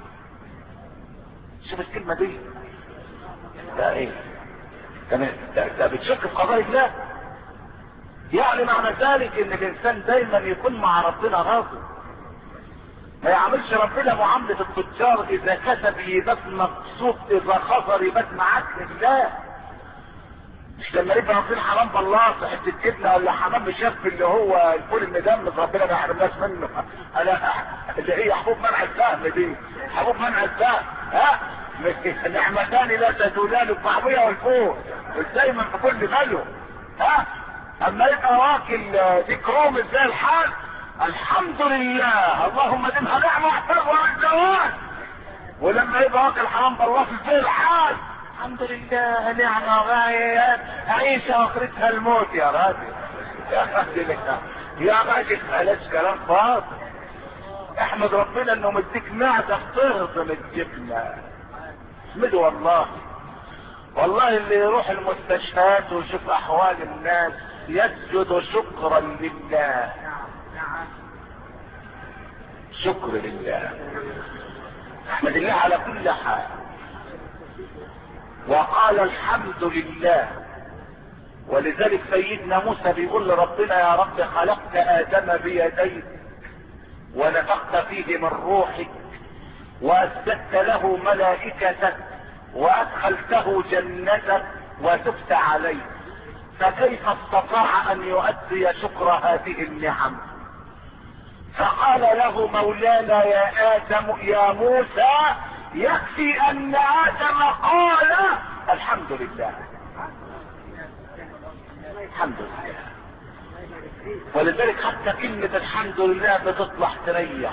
شوف الكلمة دي، ده ايه؟ ده بتشك في قضاء الله؟ يعني معنى ذلك ان الانسان دايما يكون مع ربنا راضي، ما يعملش ربنا معاملة التجار، اذا كسب يبات مقصود، اذا خسر يبات معاك لله. مش لما يبقى واكلين حرام بالله حته جبنه ولا حمام مشف اللي هو الفول المدمس ربنا ما يحرمناش منه. انا اللي هي حبوب منع الفهم دي، حبوب منع الفهم، ها نعمتان لا تزولان، الطعميه والفول، دايما في كل باله. ها اما يبقى واكل ديك روم زي الحال، الحمد لله اللهم دمها نعمه واحفظها من الزوال. ولما يبقى واكل حرام بالله زي الحال، الحمد لله نعمة غاية، عيش اخرتها الموت يا راجل. يا راجل يا راجل بلاش كلام فاضي. احمد ربنا انه مديك معدة تهضم الجبنة. احمده والله. والله اللي يروح المستشفيات ويشوف احوال الناس يسجد شكرا لله. شكر لله. احمد الله على كل حال. وقال الحمد لله. ولذلك سيدنا موسى بيقول لربنا يا رب خلقت ادم بيديك ونفخت فيه من روحك واسجدت له ملائكتك وادخلته جنتك وتبت عليه، فكيف استطاع ان يؤدي شكر هذه النعم؟ فقال له مولانا يا ادم يا موسى يكفي ان ادم قال الحمد لله. الحمد لله. ولذلك حتى كلمة الحمد لله بتطلع تريح،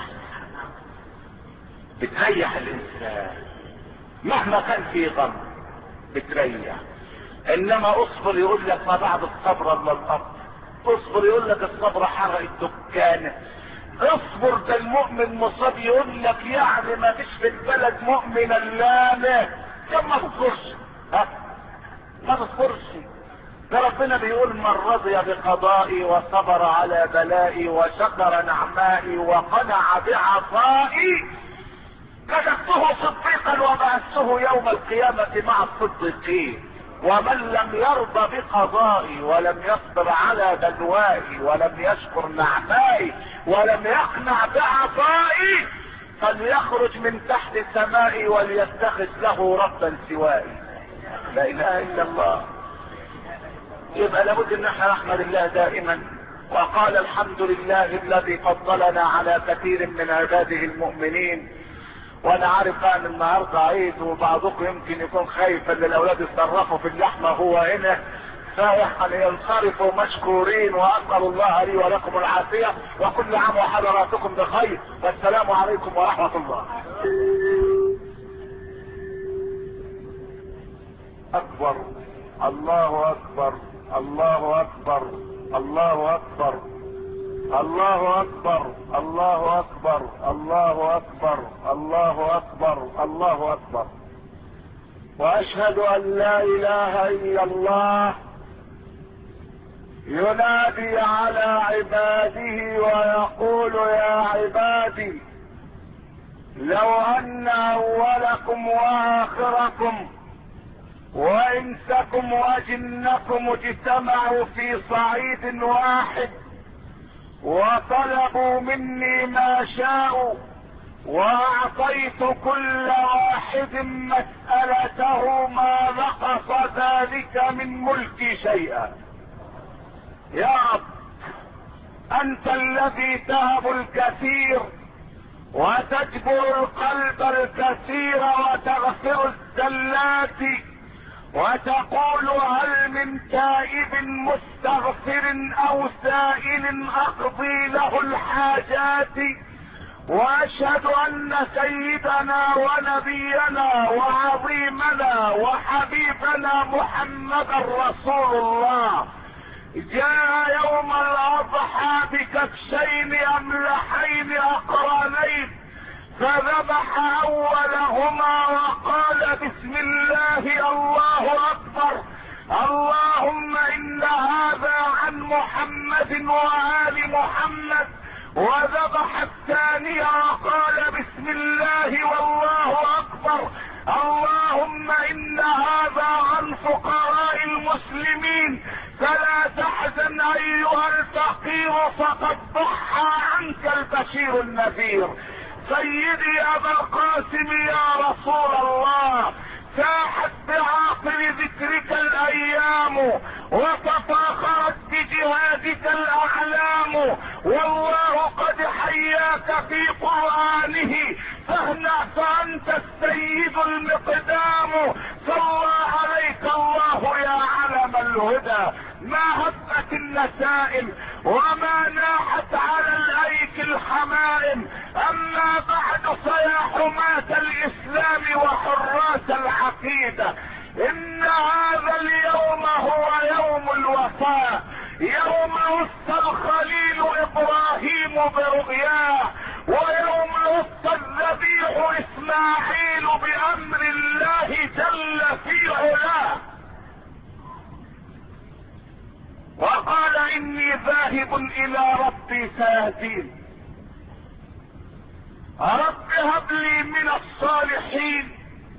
بتريح الانسان مهما كان في غم، بتريح. انما اصبر يقول لك ما بعد الصبر الا الصبر، اصبر يقول لك الصبر حرق الدكان، اصبر ده المؤمن مصاب يقول لك يعني ما فيش في البلد مؤمن الا انا. طب ما تصبرش، ها ما تصبرش. ده ربنا بيقول من رضي بقضائي وصبر على بلائي وشكر نعمائي وقنع بعطائي كتبته صديقا وبعثته يوم القيامة مع الصديقين. ومن لم يرضى بقضائي ولم يصبر على بلوائي ولم يشكر نعمائي ولم يقنع بعطائي فليخرج من تحت سمائي وليتخذ له ربا سوائي. لا اله الا الله. يبقى لابد ان احنا نحمد الله دائما. وقال الحمد لله الذي فضلنا على كثير من عباده المؤمنين. وانا عارف ان النهارده عيد وبعضكم يمكن يكون خايف ان الاولاد يتصرفوا في اللحمه هو هنا، فيعني ينصرفوا مشكورين. واسال الله لي ولكم العافيه وكل عام وحضراتكم بخير، والسلام عليكم ورحمه الله. اكبر الله اكبر. الله اكبر الله اكبر الله اكبر الله اكبر الله اكبر الله اكبر الله اكبر. واشهد ان لا اله الا الله ينادي على عباده ويقول يا عبادي لو ان اولكم واخركم وانسكم وجنكم اجتمعوا في صعيد واحد وطلبوا مني ما شاءوا واعطيت كل واحد مسألته ما نقص ذلك من ملكي شيئا. يا رب انت الذي تهب الكثير وتجبر القلب الكثير وتغفر الزلات وتقول هل من تائب مستغفر او سائل اقضي له الحاجات. واشهد ان سيدنا ونبينا وعظيمنا وحبيبنا محمدا رسول الله جاء يوم الاضحى بكبشين املحين اقرانين فذبح اولهما وقال بسم الله الله اكبر اللهم ان هذا عن محمد وآل محمد. وذبح الثاني وقال بسم الله والله اكبر اللهم ان هذا عن فقراء المسلمين فلا تحزن ايها الفقير فقد ضحى عنك البشير النذير. سيدي ابا القاسم يا رسول الله ساحت بعاقل ذكرك الايام وتفاخرت بجهادك الاعلام والله قد حياك في قرآنه فاهنأ فانت السيد المقدام. صلى عليك الله يا علم الهدى ما هبت النسائم وما ناحت على الايك الحمائم. اما بعد فيا حماة الاسلام وحراس العقيدة ان هذا اليوم هو يوم الوفاء يوم وصى الخليل ابراهيم برؤياه ويوم وصى الذبيح اسماعيل بامر الله جل في علاه وقال اني ذاهب الى ربي سيهدين. رب هب لي من الصالحين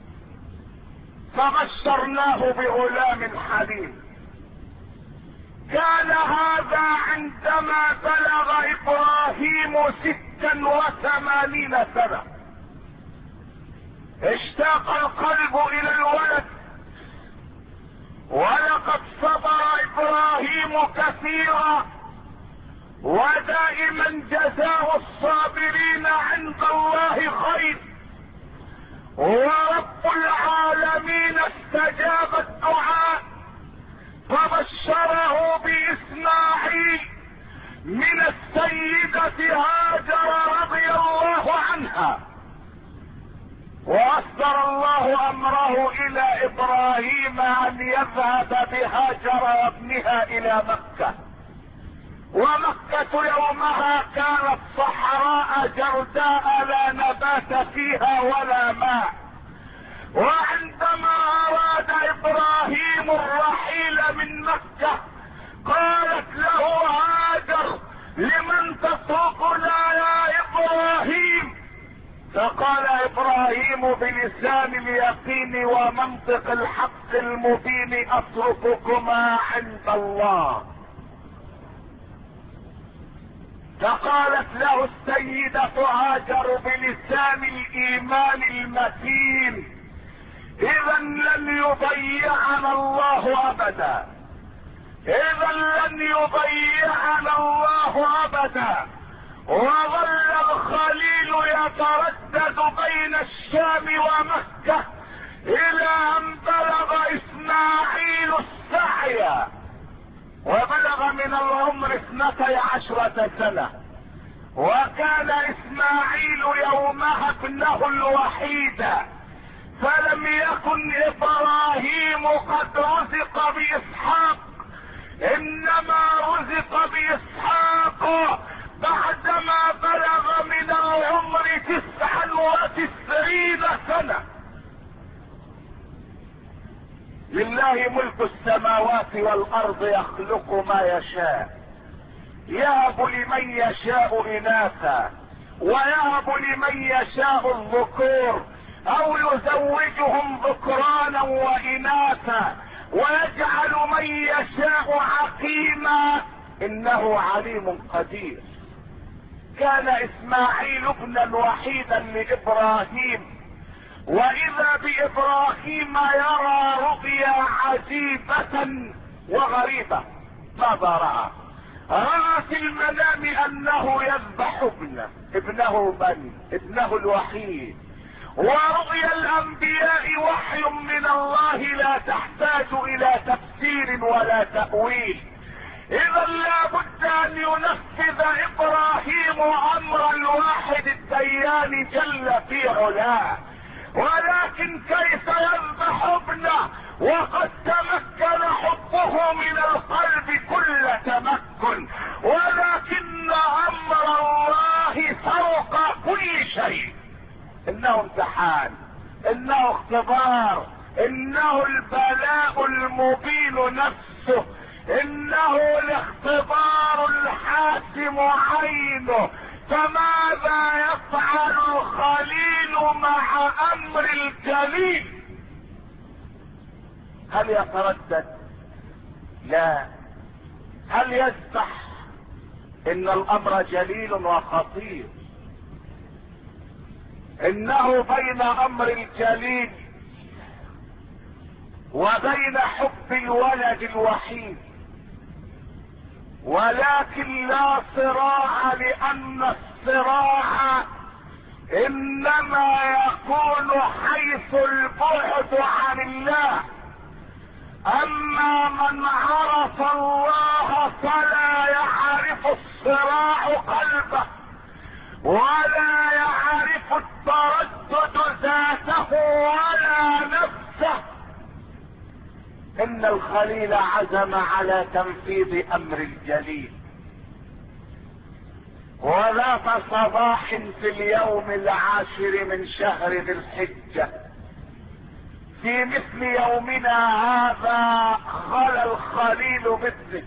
فبشرناه بغلام حليم. كان هذا عندما بلغ ابراهيم ستا وثمانين سنة اشتاق القلب الى الولد ولقد صبر ابراهيم كثيرا ودائما جزاء الصابرين عند الله خير. ورب العالمين استجاب الدعاء فبشره باسماعيل من السيدة هاجر رضي الله عنها واصدر الله امره الى ابراهيم ان يذهب بهاجر وابنها الى مكة. ومكة يومها كانت صحراء جرداء لا نبات فيها ولا ماء. وعندما اراد ابراهيم الرحيل من مكة قالت له هاجر لمن تتركنا يا ابراهيم؟ فقال ابراهيم بلسان اليقين ومنطق الحق المبين اترككما عند الله. فقالت له السيدة هاجر بلسان الايمان المتين اذا لن يضيعنا الله ابدا اذا لن يضيعنا الله ابدا. وظل الخليل يتردد بين الشام ومكة الى ان بلغ اسماعيل السعي وبلغ من العمر اثنتي عشرة سنة. وكان اسماعيل يومها ابنه الوحيد فلم يكن ابراهيم قد رزق باسحاق انما رزق باسحاق بعدما بلغ من العمر تسعا وتسعين سنة. لله ملك السماوات والارض يخلق ما يشاء، يهب لمن يشاء اناثا ويهب لمن يشاء الذكور او يزوجهم ذكرانا واناثا ويجعل من يشاء عقيما انه عليم قدير. كان اسماعيل ابنا وحيدا لابراهيم، واذا بابراهيم يرى رؤيا عجيبة وغريبة. ماذا رأى؟ رأى في المنام انه يذبح ابنه ابنه من ابنه الوحيد. ورؤيا الانبياء وحي من الله لا تحتاج الى تفسير ولا تأويل. اذا لا بد ان ينفذ ابراهيم امر الواحد الديان جل في علاه، ولكن كيف يذبح ابنه وقد تمكن حبه من القلب كل تمكن، ولكن امر الله فوق كل شيء. انه امتحان، انه اختبار، انه البلاء المبين نفسه، انه الاختبار الحاسم عينه. فماذا يفعل الخليل مع امر الجليل؟ هل يتردد؟ لا. هل يسبح؟ ان الامر جليل وخطير. انه بين امر الجليل وبين حب الولد الوحيد، ولكن لا صراع، لان الصراع انما يكون حيث البعد عن الله. اما من عرف الله فلا يعرف الصراع قلبه ولا يعرف التردد ذاته ولا نفسه. ان الخليل عزم على تنفيذ امر الجليل، وذات صباح في اليوم العاشر من شهر ذي الحجة في مثل يومنا هذا خلى الخليل بابنه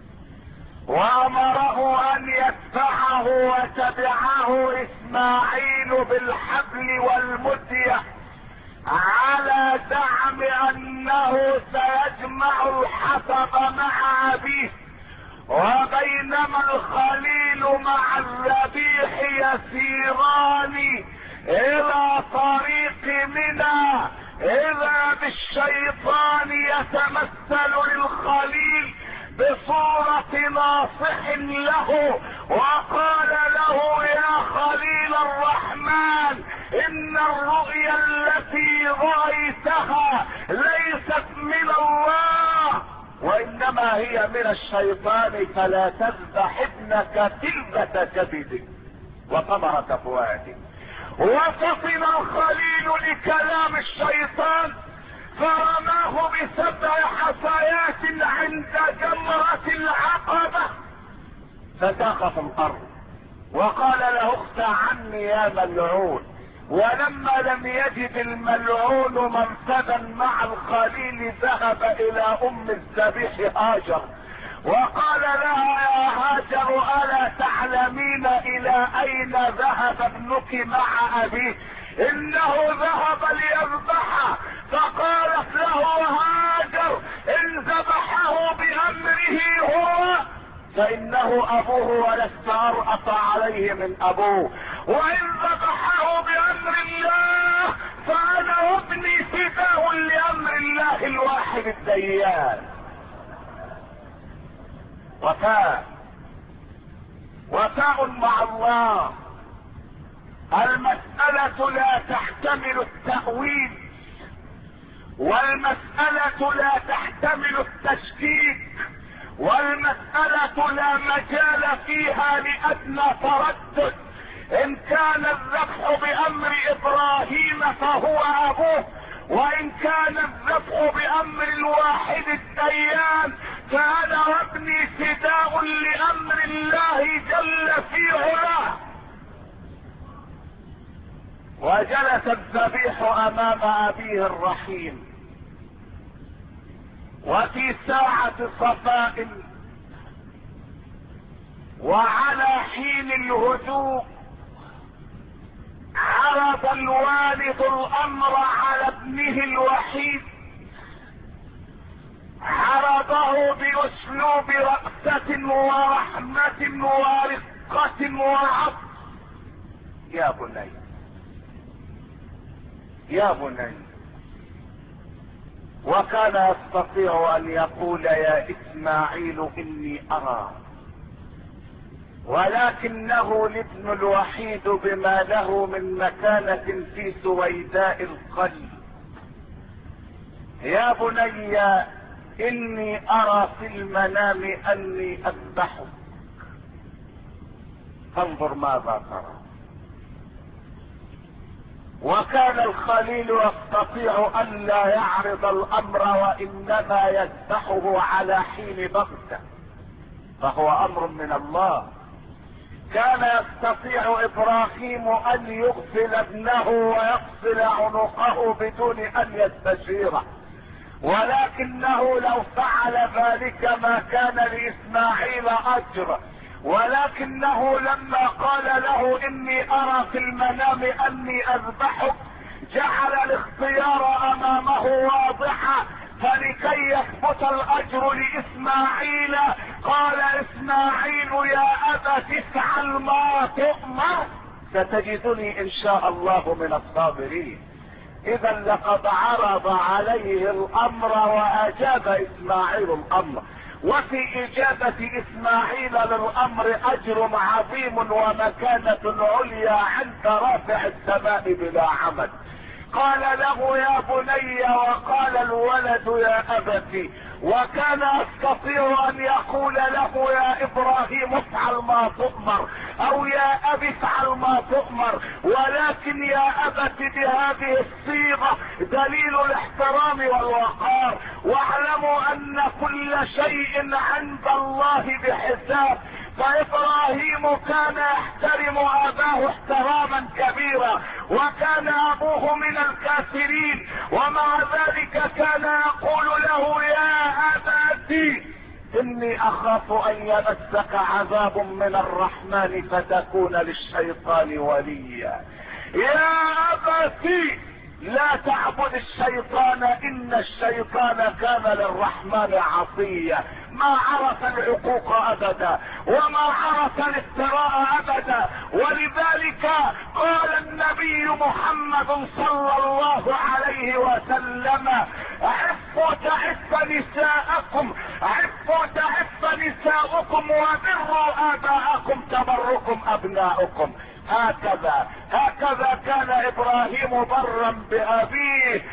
وامره ان يتبعه، وتبعه اسماعيل بالحبل والمدية على زعم انه سيجمع الحطب مع ابيه. وبينما الخليل مع الذبيح يسيران الى طريق منى، اذا بالشيطان يتمثل للخليل بصورة ناصح له، وقال له: يا خليل الرحمن، ان الرؤيا التي رأيتها ليست من الله وانما هي من الشيطان، فلا تذبح ابنك تلبة كبدك وثمرة فؤادك. وفطن الخليل لكلام الشيطان فرماه بسبع حصيات عند جمرة العقبة فساق في الارض، وقال له: اخفى عني يا ملعون. ولما لم يجد الملعون منفذا مع الخليل ذهب الى ام الذبيح هاجر وقال لها: يا هاجر، الا تعلمين الى اين ذهب ابنك مع ابيه؟ انه ذهب ليذبحه. فقالت له هاجر: ان ذبحه بامره هو فانه ابوه ولست ارأف عليه من ابوه، وان ذبحه بامر الله فانا وابني فداء لامر الله الواحد الديان. وفاء وفاء مع الله. المسألة لا تحتمل التأويل، والمسألة لا تحتمل التشكيك، والمسألة لا مجال فيها لأدنى تردد. إن كان الذبح بأمر إبراهيم فهو أبوه، وإن كان الذبح بأمر الواحد الديان فانا وابني فداء لامر الله جل في علاه. وجلس الذبيح امام ابيه الرحيم، وفي ساعة صفاء وعلى حين الهدوء عرض الوالد الامر على ابنه الوحيد، عرضه باسلوب رأفة ورحمة ورقة وعطف. يا بني يا بني. وكان يستطيع ان يقول يا اسماعيل اني ارى، ولكنه الابن الوحيد بما له من مكانة في سويداء القلب. يا بني اني ارى في المنام اني اذبحك، فانظر ماذا ترى. وكان الخليل يستطيع ان لا يعرض الامر، وانما يذبحه على حين بغته، فهو امر من الله. كان يستطيع ابراهيم ان يغفل ابنه ويقتل عنقه بدون ان يستشيره، ولكنه لو فعل ذلك ما كان لاسماعيل اجر. ولكنه لما قال له اني ارى في المنام اني اذبحك جعل الاختيار امامه واضحا، فلكي يثبت الاجر لاسماعيل قال اسماعيل يا ابت افعل ما تؤمر ستجدني ان شاء الله من الصابرين. اذا لقد عرض عليه الامر واجاب اسماعيل الامر، وفي اجابة اسماعيل للامر اجر عظيم ومكانة عليا عند رافع السماء بلا عمد. قال له يا بني، وقال الولد يا ابتي، وكان يستطيع ان يقول له يا ابراهيم افعل ما تؤمر او يا ابي افعل ما تؤمر، ولكن يا ابت بهذه الصيغة دليل الاحترام والوقار. واعلموا ان كل شيء عند الله بحساب، فابراهيم كان يحترم اباه احتراما كبيرا، وكان ابوه من الكافرين، ومع ذلك كان يقول له يا ابتي اني اخاف ان يمسك عذاب من الرحمن فتكون للشيطان وليا. يا ابتي لا تعبد الشيطان ان الشيطان كان للرحمن عصيا. ما عرف العقوق ابدا وما عرف الافتراء ابدا، ولذلك قال النبي محمد صلى الله عليه وسلم عفوا تعف نساءكم، عفوا تعف نساؤكم، وبروا اباءكم تبركم ابناؤكم. هكذا هكذا كان ابراهيم برا بابيه،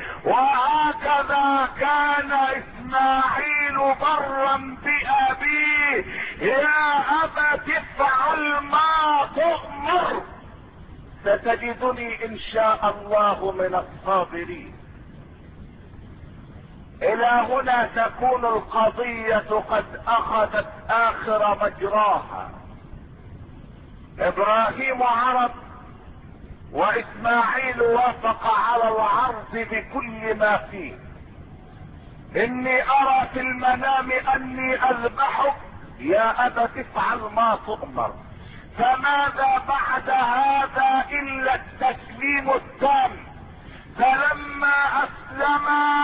وهكذا كان اسماعيل برا بابيه. يا ابت افعل ما تؤمر ستجدني ان شاء الله من الصابرين. الى هنا تكون القضية قد اخذت اخر مجراها. ابراهيم عرض واسماعيل وافق على العرض بكل ما فيه. اني ارى في المنام اني اذبحك، يا ابت افعل ما تؤمر. فماذا بعد هذا الا التسليم التام. فلما اسلم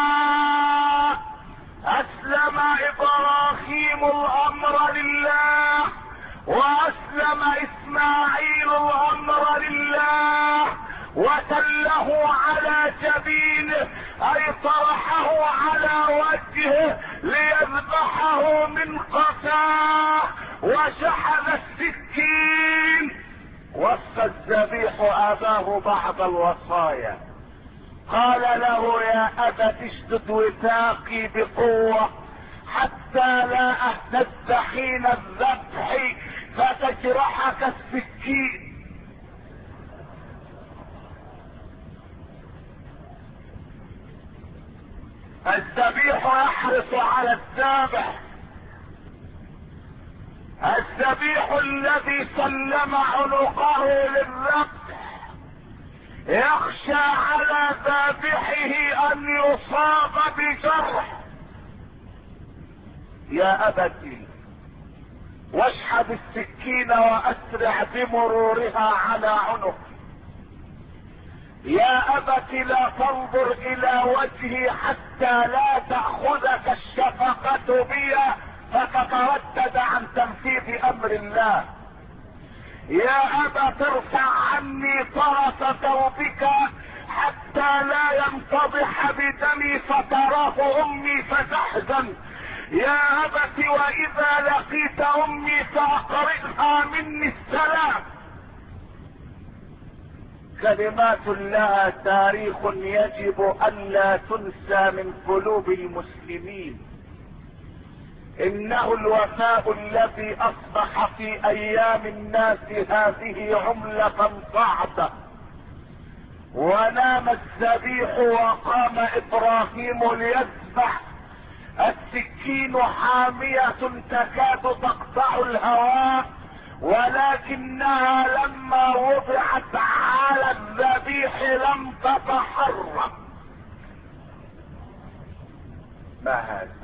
اسلم ابراهيم الامر لله، واسلم اسماعيل الامر لله، وتله على جبينه اي طرحه على وجهه ليذبحه من قفاه، وشحذ السكين. وصى الذبيح اباه بعض الوصايا، قال له يا ابت اشدد وثاقي بقوة حتى لا اهتز حين الذبح فتجرحك السكين. الذبيح يحرص على الذابح الذبيح الذي سلم عنقه للذبح يخشى على ذابحه ان يصاب بجرح. يا ابتي واشحذ السكين واسرع بمرورها على عنق. يا ابت لا تنظر الى وجهي حتى لا تأخذك الشفقة بي فتتردد عن تنفيذ امر الله. يا ابت ارفع عني طرف ثوبك حتى لا ينفضح بدمي فتراه امي فتحزن. يا ابت واذا لقيت امي فاقرئها مني السلام. كلمات لها تاريخ يجب الا تنسى من قلوب المسلمين. انه الوفاء الذي اصبح في ايام الناس هذه عملة صعبة. ونام الذبيح وقام ابراهيم ليذبح، السكين حامية تكاد تقطع الهواء، ولكنها لما وضعت على الذبيح لم تتحرك. ما هذا؟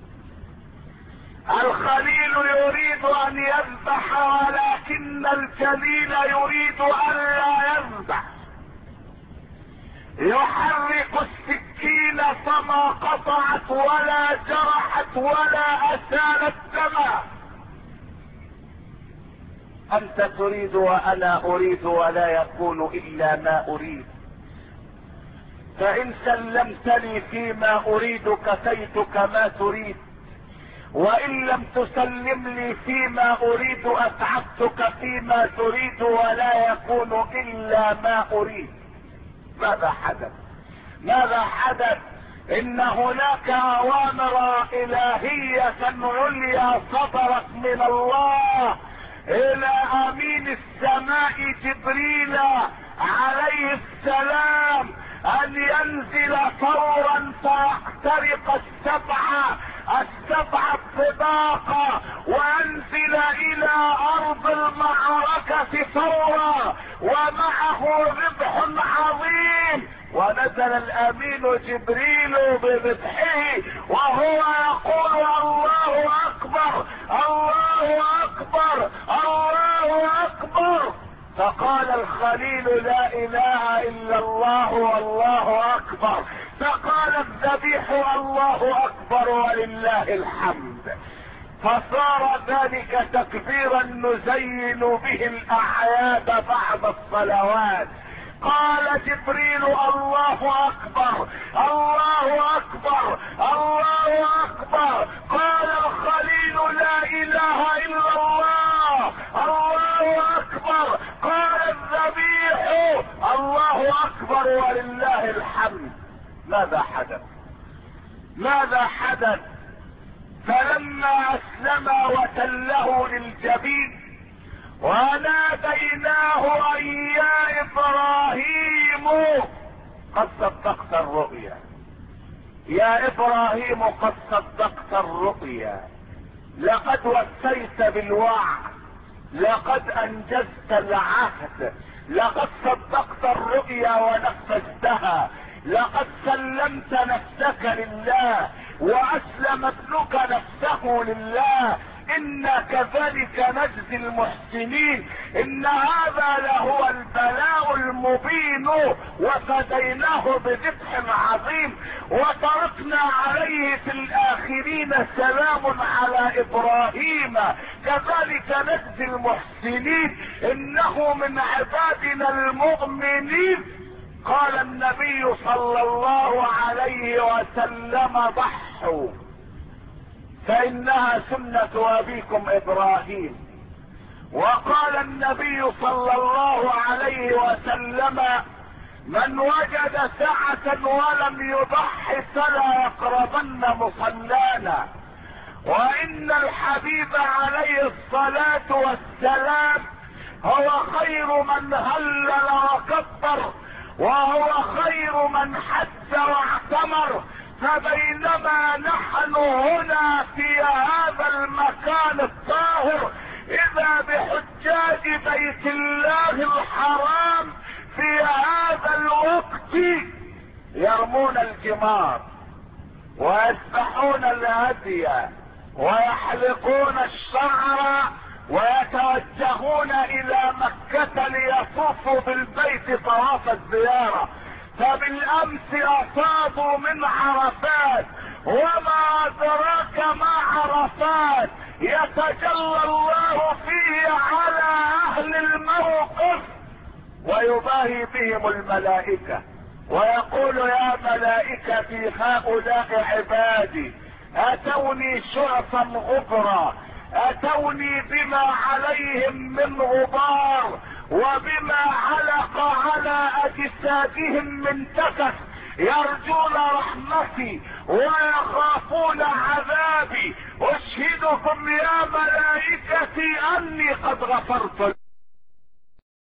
الخليل يريد ان يذبح ولكن الجليل يريد ان لا يذبح. يحرك السكين فما قطعت ولا جرحت ولا اسالت دما. انت تريد وانا اريد ولا يكون الا ما اريد. فان سلمتني فيما اريد كفيتك ما تريد، وان لم تسلم لي فيما اريد اتعبتك فيما تريد ولا يكون الا ما اريد. ماذا حدث؟ ماذا حدث؟ ان هناك اوامر الهية عليا صدرت من الله الى امين السماء جبريل عليه السلام ان ينزل فورا فيخترق السبعة السبعة الطباق وينزل الى ارض المعركة فورا ومعه ذبح عظيم. ونزل الامين جبريل بذبحه وهو يقول الله اكبر الله اكبر الله اكبر. فقال الخليل لا اله الا الله والله اكبر. فقال الذبيح الله اكبر ولله الحمد. فصار ذلك تكبيرا نزين به الاعياد بعد الصلوات. قال جبريل الله اكبر الله اكبر الله اكبر. قال الخليل لا اله الا الله الله اكبر. قال الذبيح الله اكبر ولله الحمد. ماذا حدث؟ ماذا حدث؟ فلما اسلم وتله للجبين وناديناه ان يا ابراهيم قد صدقت الرؤيا. يا ابراهيم قد صدقت الرؤيا، لقد وفيت بالوعد، لقد انجزت العهد، لقد صدقت الرؤيا ونفذتها، لقد سلمت نفسك لله واسلم ابنك نفسه لله. إنا كذلك نجزي المحسنين. إن هذا لهو البلاء المبين. وفديناه بذبح عظيم وتركنا عليه في الآخرين سلام على إبراهيم. كذلك نجزي المحسنين إنه من عبادنا المؤمنين. قال النبي صلى الله عليه وسلم ضحوا فانها سنة ابيكم ابراهيم. وقال النبي صلى الله عليه وسلم من وجد سعة ولم يضح فلا يقربن مصلانا. وان الحبيب عليه الصلاة والسلام هو خير من هلل وكبر، وهو خير من حج واعتمر. فبينما نحن هنا في هذا المكان الطاهر اذا بحجاج بيت الله الحرام في هذا الوقت يرمون الجمار ويذبحون الهدي ويحلقون الشعر ويتوجهون الى مكة ليطوفوا بالبيت طواف الزيارة. فبالامس اصابوا من عرفات، وما ادراك ما عرفات، يتجلى الله فيه على اهل الموقف ويباهي بهم الملائكة ويقول يا ملائكتي هؤلاء عبادي اتوني شعثا غبرا، اتوني بما عليهم من غبار وبما علق على اجسادهم من تكس، يرجون رحمتي ويخافون عذابي. اشهدكم يا ملائكتي اني قد غفرت